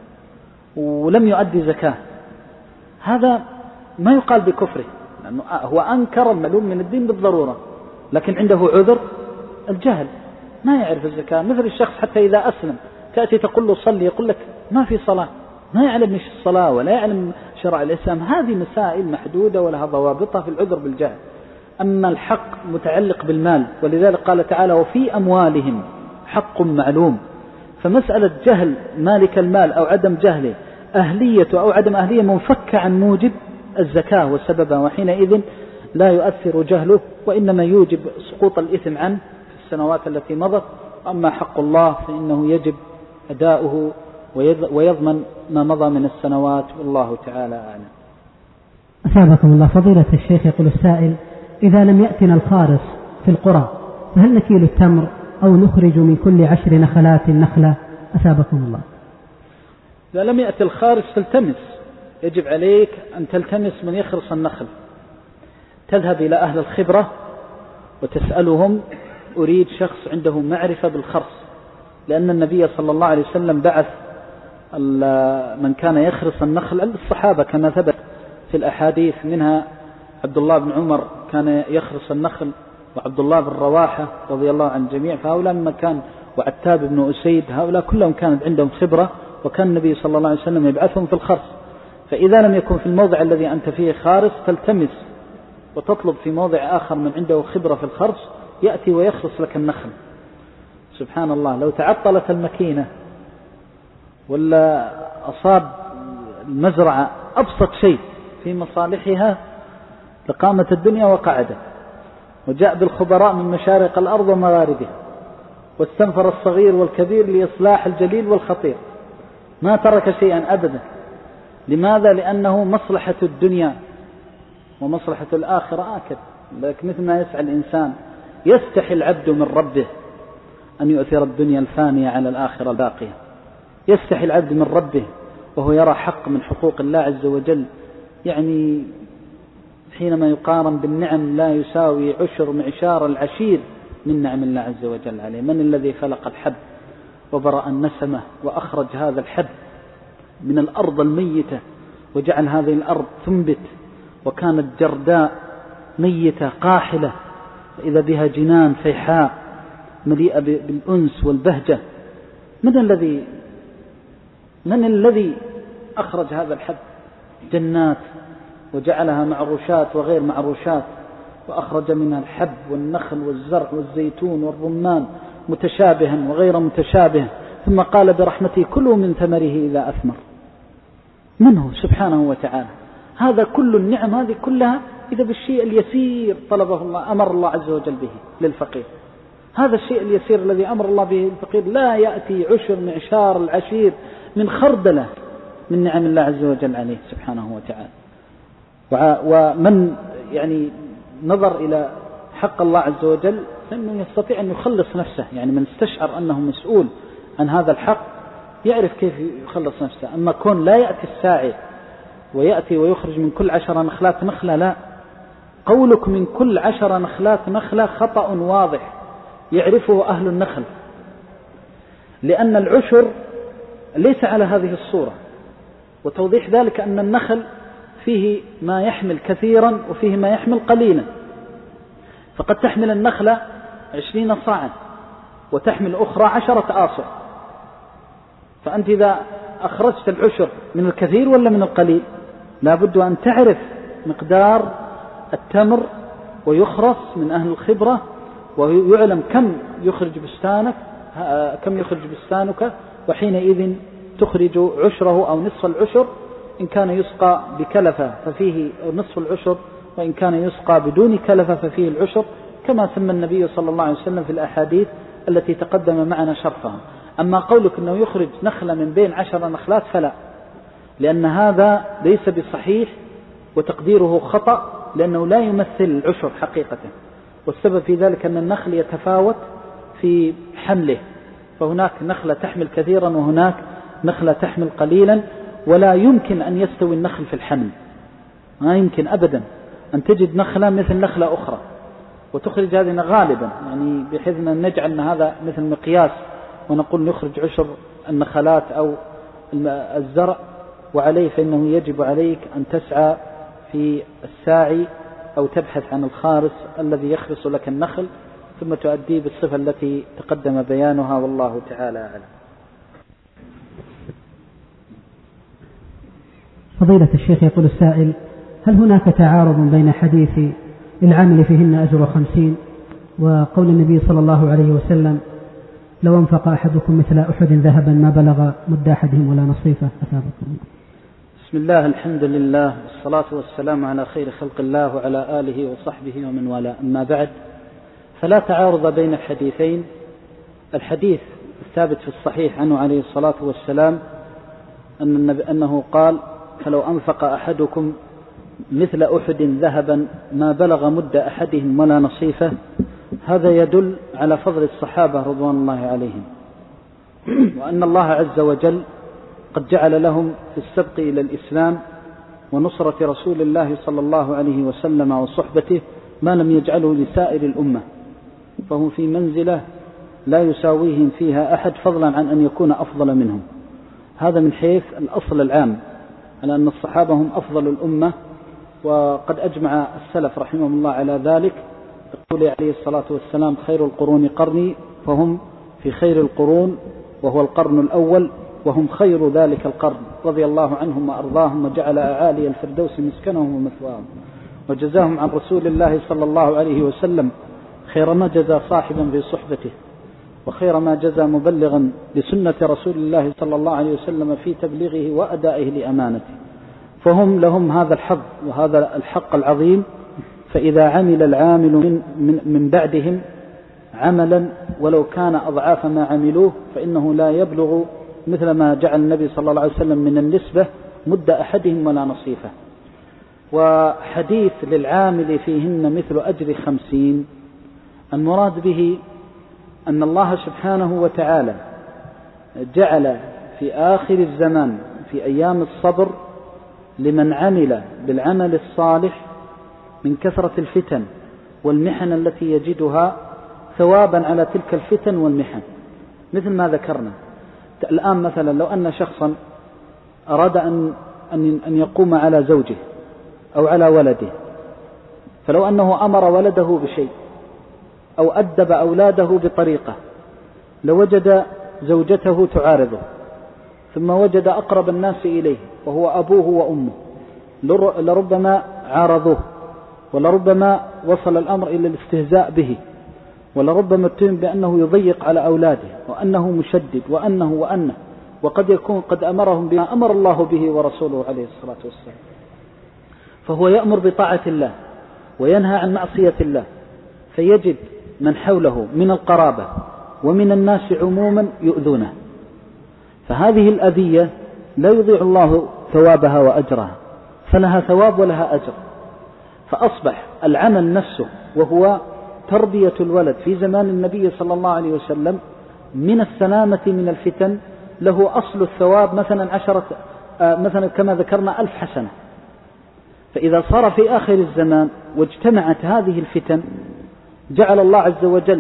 ولم يؤدي زكاة، هذا ما يقال بكفره، لأنه هو أنكر المعلوم من الدين بالضرورة، لكن عنده عذر الجهل، ما يعرف الزكاة. مثل الشخص حتى إذا أسلم تأتي تقول له صلي يقول لك ما في صلاة، ما يعلم إيش الصلاة ولا يعلم شرع الإسلام. هذه مسائل محدودة ولها ضوابطها في العذر بالجهل. أما الحق متعلق بالمال، ولذلك قال تعالى وفي أموالهم حق معلوم، فمسألة جهل مالك المال أو عدم جهله، أهلية أو عدم أهلية، منفكة عن موجب الزكاة وسببها، وحينئذ لا يؤثر جهله وإنما يوجب سقوط الإثم عنه في السنوات التي مضت. أما حق الله فإنه يجب أداؤه ويضمن ما مضى من السنوات، والله تعالى أعلم. أثابكم الله. فضيلة الشيخ يقول السائل إذا لم يأتنا الخارص في القرى فهل نكيل التمر أو نخرج من كل عشر نخلات نخلة؟ أثابكم الله. إذا لم يأتي الخارص فالتمس، يجب عليك أن تلتمس من يخرص النخل، تذهب إلى أهل الخبرة وتسألهم أريد شخص عنده معرفة بالخرص، لأن النبي صلى الله عليه وسلم بعث من كان يخرص النخل الصحابة كما ثبت في الأحاديث، منها عبد الله بن عمر كان يخرص النخل، وعبد الله بن رواحة رضي الله عن الجميع، فهؤلاء من كان، وعتاب بن أسيد، هؤلاء كلهم كانت عندهم خبرة، وكان النبي صلى الله عليه وسلم يبعثهم في الخرص. فإذا لم يكن في الموضع الذي أنت فيه خارص فالتمس وتطلب في موضع آخر من عنده خبرة في الخرص يأتي ويخرص لك النخل. سبحان الله، لو تعطلت المكينة ولا أصاب المزرعة أبسط شيء في مصالحها لقامت الدنيا وقعدت، وجاء بالخبراء من مشارق الأرض ومغاربها واستنفر الصغير والكبير لإصلاح الجليل والخطير، ما ترك شيئا أبدا. لماذا؟ لأنه مصلحة الدنيا ومصلحة الآخرة آكد. لكن مثل ما يسعى الإنسان يستحي العبد من ربه أن يؤثر الدنيا الفانية على الآخرة الباقية، يستحي العبد من ربه وهو يرى حق من حقوق الله عز وجل، يعني حينما يقارن بالنعم لا يساوي عشر معشار العشير من نعم الله عز وجل عليه. من الذي خلق الحب وبرأ النسمة وأخرج هذا الحب من الأرض الميتة وجعل هذه الأرض تنبت، وكانت جرداء ميتة قاحلة إذا بها جنان فيحاء مليئة بالأنس والبهجة. من الذي من الذي أخرج هذا الحب؟ جنات وجعلها معروشات وغير معروشات، وأخرج منها الحب والنخل والزرع والزيتون والرمان متشابها وغير متشابه، ثم قال برحمته كلوا من ثمره إذا أثمر. منه سبحانه وتعالى. هذا كل النعم هذه كلها إذا بالشيء اليسير طلبه الله أمر الله عز وجل به للفقير. هذا الشيء اليسير الذي أمر الله به الفقير لا يأتي عشر معشار العشير من خردله من نعم الله عز وجل عليه سبحانه وتعالى. ومن يعني نظر إلى حق الله عز وجل فإنه يستطيع أن يخلص نفسه، يعني من استشعر أنه مسؤول عن هذا الحق يعرف كيف يخلص نفسه. أما كون لا يأتي الساعي ويأتي ويخرج من كل عشر نخلات نخلة، لا، قولك من كل عشر نخلات نخلة خطأ واضح يعرفه أهل النخل، لأن العشر ليس على هذه الصورة. وتوضيح ذلك أن النخل فيه ما يحمل كثيرا وفيه ما يحمل قليلا، فقد تحمل النخلة عشرين صاعا وتحمل أخرى عشرة آصع، فأنت إذا أخرجت العشر من الكثير ولا من القليل لا بد أن تعرف مقدار التمر ويخرص من أهل الخبرة ويعلم كم يخرج بستانك كم يخرج بستانك وحينئذ تخرج عشره أو نصف العشر إن كان يسقى بكلفة ففيه نصف العشر، وإن كان يسقى بدون كلفة ففيه العشر، كما سمى النبي صلى الله عليه وسلم في الأحاديث التي تقدم معنا شرحها. أما قولك أنه يخرج نخلة من بين عشر نخلات فلا، لأن هذا ليس بصحيح وتقديره خطأ، لأنه لا يمثل العشر حقيقة. والسبب في ذلك أن النخل يتفاوت في حمله، فهناك نخلة تحمل كثيرا وهناك نخلة تحمل قليلا، ولا يمكن أن يستوي النخل في الحمل، ما يمكن أبدا أن تجد نخلة مثل نخلة أخرى وتخرج هذه غالبا، يعني بحيث أن نجعل أن هذا مثل مقياس ونقول نخرج عشر النخلات أو الزرع، وعليه فإنه يجب عليك أن تسعى في الساعي أو تبحث عن الخارس الذي يخرس لك النخل ثم تؤديه بالصفة التي تقدم بيانها، والله تعالى أعلم. فضيلة الشيخ، يقول السائل: هل هناك تعارض بين حديث العامل فيهن أجر خمسين وقول النبي صلى الله عليه وسلم لو انفق أحدكم مثل أحد ذهبا ما بلغ مد أحدهم ولا نصيفه؟ أثابكم. بسم الله، الحمد لله، والصلاة والسلام على خير خلق الله وعلى آله وصحبه ومن والاه، أما بعد، فلا تعارض بين الحديثين. الحديث الثابت في الصحيح عنه عليه الصلاة والسلام أن النبي أنه قال: فلو أنفق أحدكم مثل أحد ذهبا ما بلغ مد أحدهم ولا نصيفه. هذا يدل على فضل الصحابة رضوان الله عليهم، وأن الله عز وجل قد جعل لهم في السبق إلى الإسلام ونصرة رسول الله صلى الله عليه وسلم وصحبته ما لم يجعله لسائر الأمة، فهم في منزلة لا يساويهم فيها أحد، فضلا عن أن يكون أفضل منهم. هذا من حيث الأصل العام على أن الصحابة هم أفضل الأمة، وقد أجمع السلف رحمهم الله على ذلك. يقول عليه الصلاة والسلام: خير القرون قرني، فهم في خير القرون وهو القرن الأول، وهم خير ذلك القرن، رضي الله عنهم وأرضاهم وجعل أعالي الفردوس مسكنهم ومثواهم، وجزاهم عن رسول الله صلى الله عليه وسلم خير ما جزى صاحبا في صحبته، وخير ما جزى مبلغا لسنة رسول الله صلى الله عليه وسلم في تبليغه وأدائه لأمانته. فهم لهم هذا الحظ وهذا الحق العظيم. فإذا عمل العامل من, من, من بعدهم عملا ولو كان أضعاف ما عملوه فإنه لا يبلغ مثل ما جعل النبي صلى الله عليه وسلم من النسبة مد أحدهم ولا نصيفه. وحديث للعامل فيهن مثل أجر خمسين، المراد به أن الله سبحانه وتعالى جعل في آخر الزمان في أيام الصبر لمن عمل بالعمل الصالح من كثرة الفتن والمحن التي يجدها ثوابا على تلك الفتن والمحن، مثل ما ذكرنا الآن. مثلا لو أن شخصا أراد أن أن يقوم على زوجه أو على ولده، فلو أنه أمر ولده بشيء أو أدب أولاده بطريقة، لوجد زوجته تعارضه، ثم وجد أقرب الناس إليه وهو أبوه وأمه، لربما عارضوه، ولربما وصل الأمر إلى الاستهزاء به، ولربما اتهم بأنه يضيق على أولاده وأنه مشدد وأنه وأنه، وقد يكون قد أمرهم بما أمر الله به ورسوله عليه الصلاة والسلام. فهو يأمر بطاعة الله وينهى عن معصية الله، فيجد من حوله من القرابة ومن الناس عموما يؤذونه، فهذه الأذية لا يضيع الله ثوابها وأجرها، فلها ثواب ولها أجر. فأصبح العمل نفسه وهو تربية الولد في زمان النبي صلى الله عليه وسلم من السلامة من الفتن له أصل الثواب مثلا عشرة آه مثلا كما ذكرنا ألف حسنة. فإذا صار في آخر الزمان واجتمعت هذه الفتن جعل الله عز وجل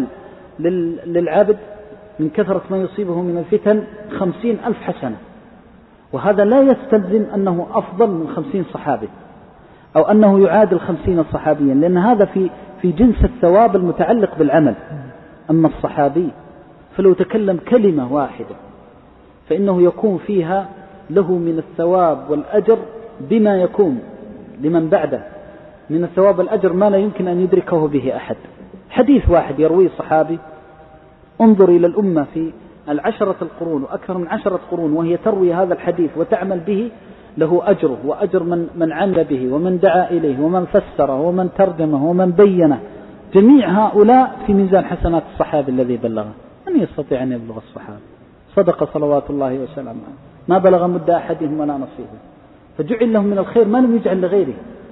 للعبد من كثرة ما يصيبه من الفتن خمسين ألف حسنة، وهذا لا يستلزم أنه أفضل من خمسين صحابي أو أنه يعادل خمسين صحابيا، لأن هذا في في جنس الثواب المتعلق بالعمل. أما الصحابي فلو تكلم كلمة واحدة فإنه يكون فيها له من الثواب والأجر بما يكون لمن بعده من الثواب والأجر ما لا يمكن أن يدركه به أحد. حديث واحد يرويه صحابي، انظر إلى الأمة في العشرة القرون وأكثر من عشرة قرون وهي تروي هذا الحديث وتعمل به، له أجره وأجر من, من عمل به ومن دعا إليه ومن فسره ومن ترجمه ومن بينه، جميع هؤلاء في ميزان حسنات الصحابي الذي بلغه. من يستطيع أن يبلغ الصحابة؟ صدق صلوات الله وسلامه، ما بلغ مد أحدهم ولا نصيبه، فجعل لهم من الخير ما لم يجعل لغيره.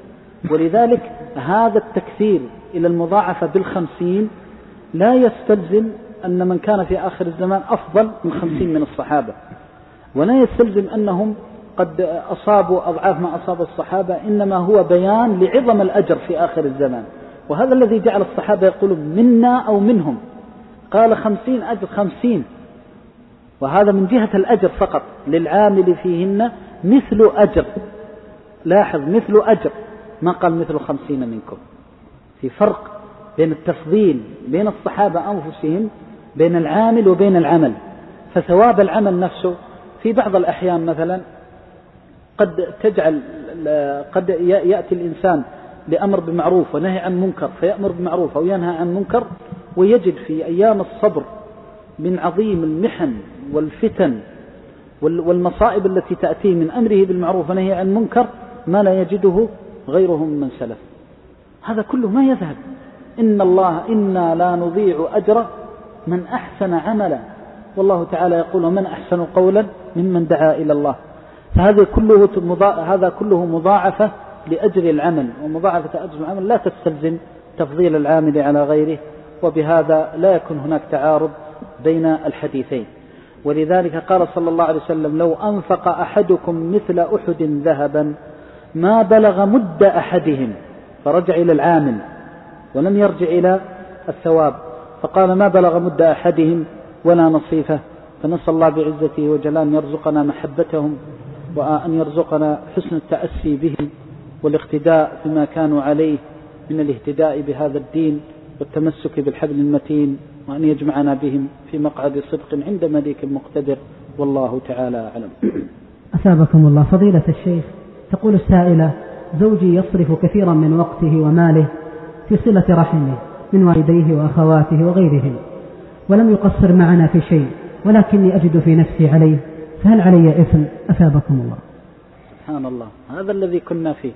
ولذلك هذا التكثير إلى المضاعفة بالخمسين لا يستلزم أن من كان في آخر الزمان أفضل من خمسين من الصحابة، ولا يستلزم أنهم قد أصابوا أضعاف ما أصاب الصحابة، إنما هو بيان لعظم الأجر في آخر الزمان. وهذا الذي جعل الصحابة يقولون منا أو منهم، قال خمسين أجر خمسين، وهذا من جهة الأجر فقط، للعامل فيهن مثل أجر، لاحظ مثل أجر، ما قال مثل خمسين منكم. في فرق بين التفضيل بين الصحابة أنفسهم بين العامل وبين العمل. فثواب العمل نفسه في بعض الأحيان مثلا قد تجعل قد يأتي الإنسان بأمر بمعروف ونهي عن منكر، فيأمر بمعروف أو ينهى عن منكر، ويجد في أيام الصبر من عظيم المحن والفتن والمصائب التي تأتيه من أمره بالمعروف ونهي عن منكر ما لا يجده غيرهم من سلف. هذا كله ما يذهب. إن الله إنا لا نضيع أجر من أحسن عملا، والله تعالى يقول من أحسن قولا ممن دعا إلى الله. فهذا كله هذا كله مضاعفة لأجر العمل، ومضاعفة أجر العمل لا تستلزم تفضيل العامل على غيره، وبهذا لا يكون هناك تعارض بين الحديثين. ولذلك قال صلى الله عليه وسلم لو أنفق أحدكم مثل أحد ذهبا ما بلغ مد أحدهم، فرجع إلى العامل ولم يرجع إلى الثواب، فقال ما بلغ مد أحدهم ولا نصيفه. فنسأل الله بعزته وجلاله أن يرزقنا محبتهم، وأن يرزقنا حسن التأسي بهم والاقتداء بما كانوا عليه من الاهتداء بهذا الدين والتمسك بالحبل المتين، وأن يجمعنا بهم في مقعد صدق عند مليك مقتدر، والله تعالى أعلم. أثابكم الله. فضيلة الشيخ، تقول السائلة زوجي يصرف كثيرا من وقته وماله في صلة رحمه من والديه وأخواته وغيرهم، ولم يقصر معنا في شيء، ولكني أجد في نفسي عليه، فهل علي إثم؟ أثابكم الله. سبحان الله، هذا الذي كنا فيه،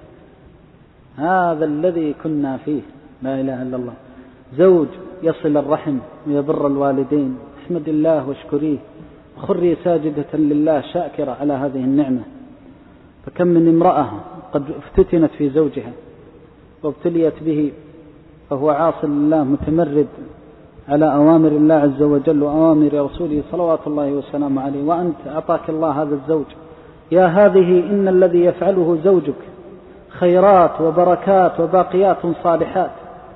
هذا الذي كنا فيه، لا إله إلا الله. زوج يصل الرحم ويبر الوالدين، احمد الله واشكريه، خري ساجدة لله شاكرة على هذه النعمة. فكم من امرأة قد افتتنت في زوجها وابتليت به، فهو عاص لله متمرد على أوامر الله عز وجل وأوامر رسوله صلوات الله وسلامه عليه، وأنت أعطاك الله هذا الزوج. يا هذه إن الذي يفعله زوجك خيرات وبركات وباقيات صالحات،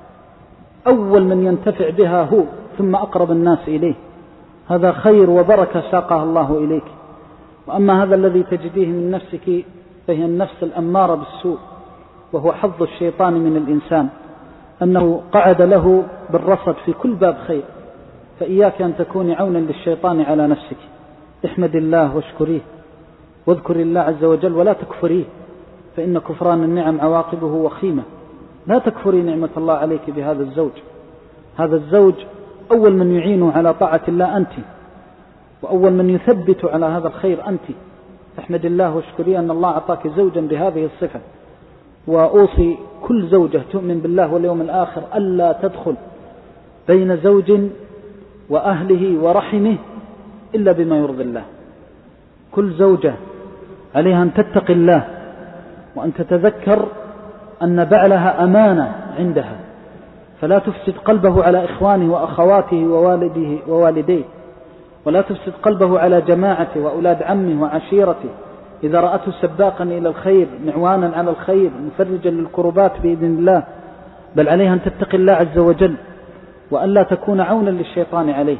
أول من ينتفع بها هو ثم أقرب الناس إليه، هذا خير وبركة ساقها الله إليك. وأما هذا الذي تجديه من نفسك فهي النفس الأمارة بالسوء، وهو حظ الشيطان من الإنسان أنه قعد له بالرصد في كل باب خير، فإياك أن تكوني عونا للشيطان على نفسك. احمد الله واشكريه واذكر الله عز وجل ولا تكفريه، فإن كفران النعم عواقبه وخيمة. لا تكفري نعمة الله عليك بهذا الزوج. هذا الزوج أول من يعين على طاعة الله أنت، وأول من يثبت على هذا الخير أنت، فاحمد الله واشكري أن الله أعطاك زوجا بهذه الصفة. وأوصي كل زوجة تؤمن بالله واليوم الآخر ألا تدخل بين زوج وأهله ورحمه إلا بما يرضي الله. كل زوجة عليها أن تتقي الله وأن تتذكر أن بعلها أمانة عندها، فلا تفسد قلبه على إخوانه وأخواته ووالده ووالديه، ولا تفسد قلبه على جماعته وأولاد عمه وعشيرته. إذا رأته سباقا إلى الخير معوانا على الخير مفرجا للكربات بإذن الله، بل عليها أن تتقي الله عز وجل وأن لا تكون عونا للشيطان عليه.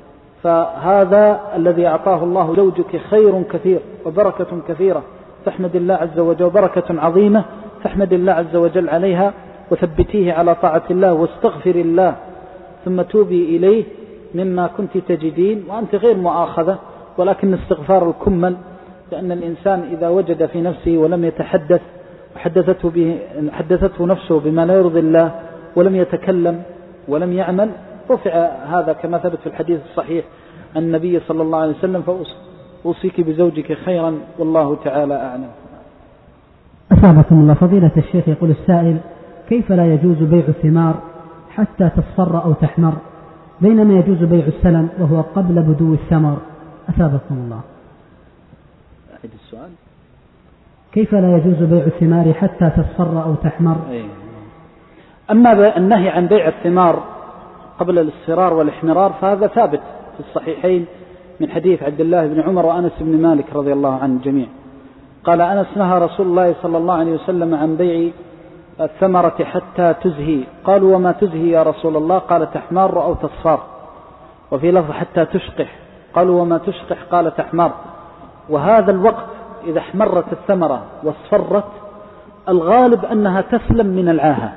فهذا الذي أعطاه الله زوجك خير كثير وبركة كثيرة، فاحمد الله عز وجل، وبركة عظيمة، فاحمد الله عز وجل عليها وثبتيه على طاعة الله واستغفر الله ثم توبي إليه مما كنت تجدين وأنت غير مؤاخذة، ولكن استغفار الكمل، لأن الإنسان إذا وجد في نفسه ولم يتحدث وحدثته به حدثته نفسه بما لا يرضي الله ولم يتكلم ولم يعمل، رفع هذا كما ثبت في الحديث الصحيح عن النبي صلى الله عليه وسلم. فأوصيك بزوجك خيرا والله تعالى أعلم. أثابكم الله. فضيلة الشيخ، يقول السائل: كيف لا يجوز بيع الثمار حتى تصفر أو تحمر بينما يجوز بيع السلم وهو قبل بدو الثمر؟ أثابكم الله. أعيد السؤال. كيف لا يجوز بيع الثمار حتى تصفر أو تحمر؟ أيه. أما النهي عن بيع الثمار قبل الاصفرار والاحمرار فهذا ثابت في الصحيحين من حديث عبد الله بن عمر وأنس بن مالك رضي الله عن الجميع. قال أنس: نهى رسول الله صلى الله عليه وسلم عن بيع الثمرة حتى تزهي. قالوا: وما تزهي يا رسول الله؟ قال: تحمار أو تصفار. وفي لفظ: حتى تشقح. قالوا: وما تشقح؟ قال: تحمر. وهذا الوقت إذا احمرت الثمرة واصفرت الغالب أنها تسلم من العاهة.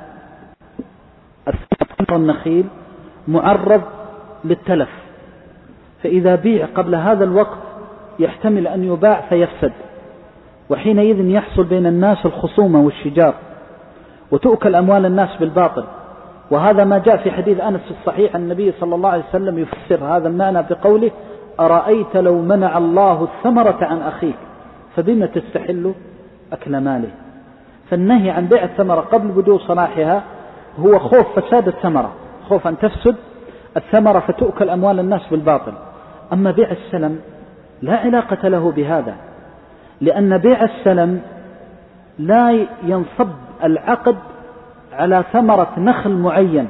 الثمر النخيل معرض للتلف، فإذا بيع قبل هذا الوقت يحتمل أن يباع فيفسد، وحينئذ يحصل بين الناس الخصومة والشجار وتؤكل أموال الناس بالباطل. وهذا ما جاء في حديث أنس في الصحيح عن النبي صلى الله عليه وسلم يفسر هذا المعنى بقوله: أرأيت لو منع الله الثمرة عن أخيك فبما تستحل أكل ماله. فالنهي عن بيع الثمرة قبل بدو صلاحها هو خوف فساد الثمرة، خوف أن تفسد الثمرة فتؤكل أموال الناس بالباطل. أما بيع السلم لا علاقة له بهذا، لأن بيع السلم لا ينصب العقد على ثمرة نخل معين.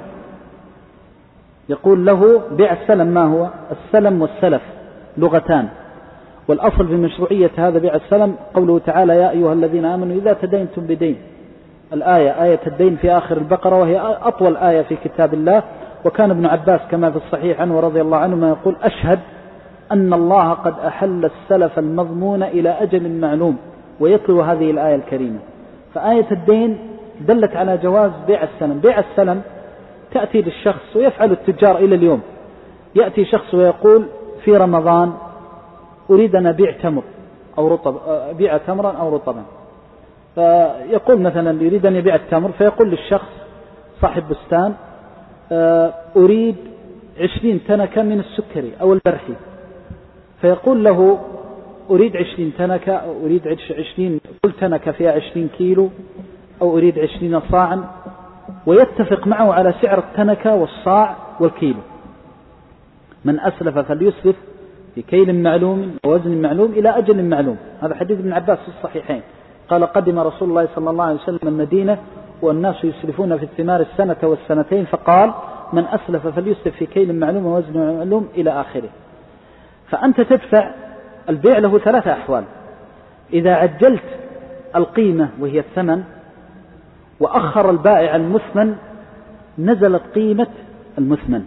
يقول له بيع السلم. ما هو السلم والسلف؟ لغتان، والأصل في مشروعية هذا بيع السلم قوله تعالى: يا أيها الذين آمنوا إذا تدينتم بدين. الآية آية الدين في آخر البقرة، وهي أطول آية في كتاب الله. وكان ابن عباس كما في الصحيح عنه رضي الله عنه ما يقول: أشهد أن الله قد أحل السلف المضمون إلى أجل معلوم، ويتلو هذه الآية الكريمة. فآية الدين دلت على جواز بيع السلم. بيع السلم تأتي للشخص، ويفعل التجار إلى اليوم، يأتي شخص ويقول: في رمضان أريد أن أبيع تمر أو رطب، أبيع تمرا أو رطبا. فيقول مثلا يريد أن يبيع التمر، فيقول للشخص صاحب بستان: أريد عشرين تنكة من السكري أو البرحي. فيقول له: أريد عشرين تنكة، أو أريد عشرين كل تنكة فيها عشرين كيلو، أو أريد عشرين صاعا، ويتفق معه على سعر التنكة والصاع والكيلو. من أسلف فليسلف في كيل معلوم ووزن معلوم إلى أجل معلوم. هذا حديث ابن عباس في الصحيحين. قال: قدم رسول الله صلى الله عليه وسلم المدينة والناس يسلفون في الثمار السنة والسنتين، فقال: من أسلف فليسلف في كيل معلوم ووزن معلوم إلى آخره. فأنت تدفع. البيع له ثلاثة أحوال: إذا عجلت القيمة وهي الثمن وأخر البائع المثمن نزلت قيمة المثمن،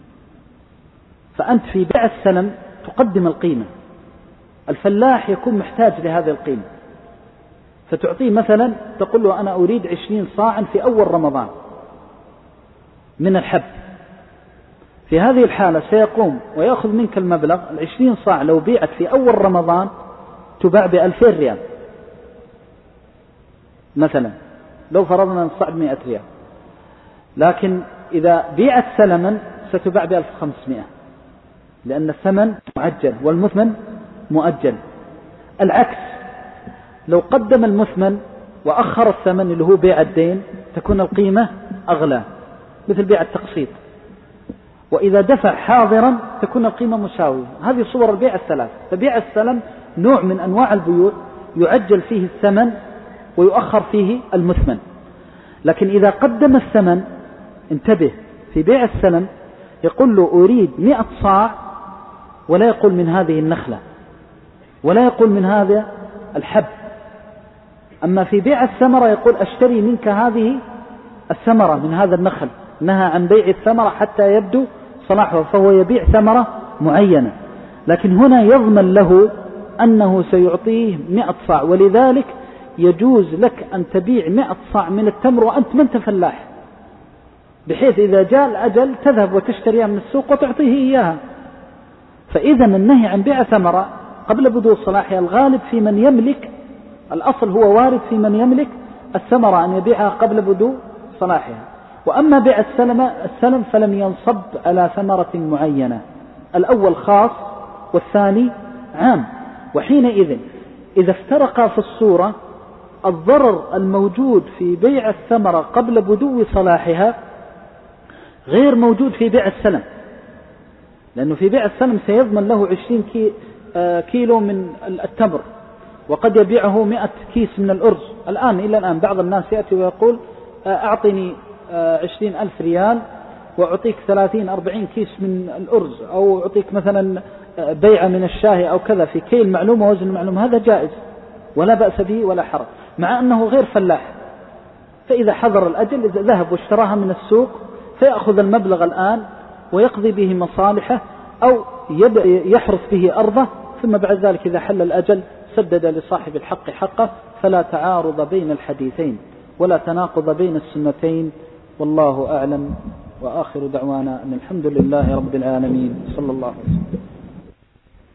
فأنت في بيع السلم تقدم القيمة. الفلاح يكون محتاج لهذه القيمة، فتعطيه مثلا تقول له: أنا أريد عشرين صاعا في أول رمضان من الحب. في هذه الحالة سيقوم ويأخذ منك المبلغ. العشرين صاع لو بيعت في أول رمضان تباع بألفين ريال مثلا، لو فرضنا الصاع بمئة ريال. لكن إذا بيعت سلما ستباع بألف وخمسمائة، لأن الثمن معجل والمثمن مؤجل. العكس، لو قدم المثمن وأخر الثمن اللي هو بيع الدين تكون القيمة أغلى، مثل بيع التقسيط. وإذا دفع حاضرا تكون القيمة مساوية. هذه صور البيع الثلاث. فبيع السلم نوع من أنواع البيوع يعجل فيه الثمن ويؤخر فيه المثمن. لكن إذا قدم الثمن، انتبه، في بيع السلم يقول له أريد مئة صاع، ولا يقول من هذه النخلة، ولا يقول من هذا الحب. أما في بيع الثمرة يقول أشتري منك هذه الثمرة من هذا النخل، نهى عن بيع الثمرة حتى يبدو صلاحها، فهو يبيع ثمرة معينة. لكن هنا يضمن له أنه سيعطيه مئة صاع، ولذلك يجوز لك أن تبيع مئة صاع من التمر وأنت من تفلاح، بحيث إذا جاء الأجل تذهب وتشتريها من السوق وتعطيه إياها. فإذا النهي عن بيع ثمرة قبل بدو صلاحها الغالب في من يملك، الأصل هو وارد في من يملك الثمرة أن يبيعها قبل بدو صلاحها. وأما بيع السلم, السلم فلم ينصب على ثمرة معينة، الأول خاص والثاني عام. وحينئذ إذا افترقا في الصورة، الضرر الموجود في بيع الثمرة قبل بدو صلاحها غير موجود في بيع السلم، لأنه في بيع السلم سيضمن له عشرين كيلو من التمر، وقد يبيعه مئة كيس من الأرز. الآن إلى الآن بعض الناس يأتي ويقول أعطني عشرين ألف ريال وأعطيك ثلاثين أربعين كيس من الأرز، أو أعطيك مثلا بيعة من الشاهي أو كذا في كيل معلومة ووزن معلومة. هذا جائز ولا بأس به ولا حرج، مع أنه غير فلاح. فإذا حضر الأجل إذا ذهب واشتراها من السوق فيأخذ المبلغ الآن ويقضي به مصالحه، أو يحرث به أرضه، ثم بعد ذلك إذا حل الأجل سدد لصاحب الحق حقه. فلا تعارض بين الحديثين ولا تناقض بين السنتين، والله أعلم. وآخر دعوانا أن الحمد لله رب العالمين، صلى الله عليه وسلم.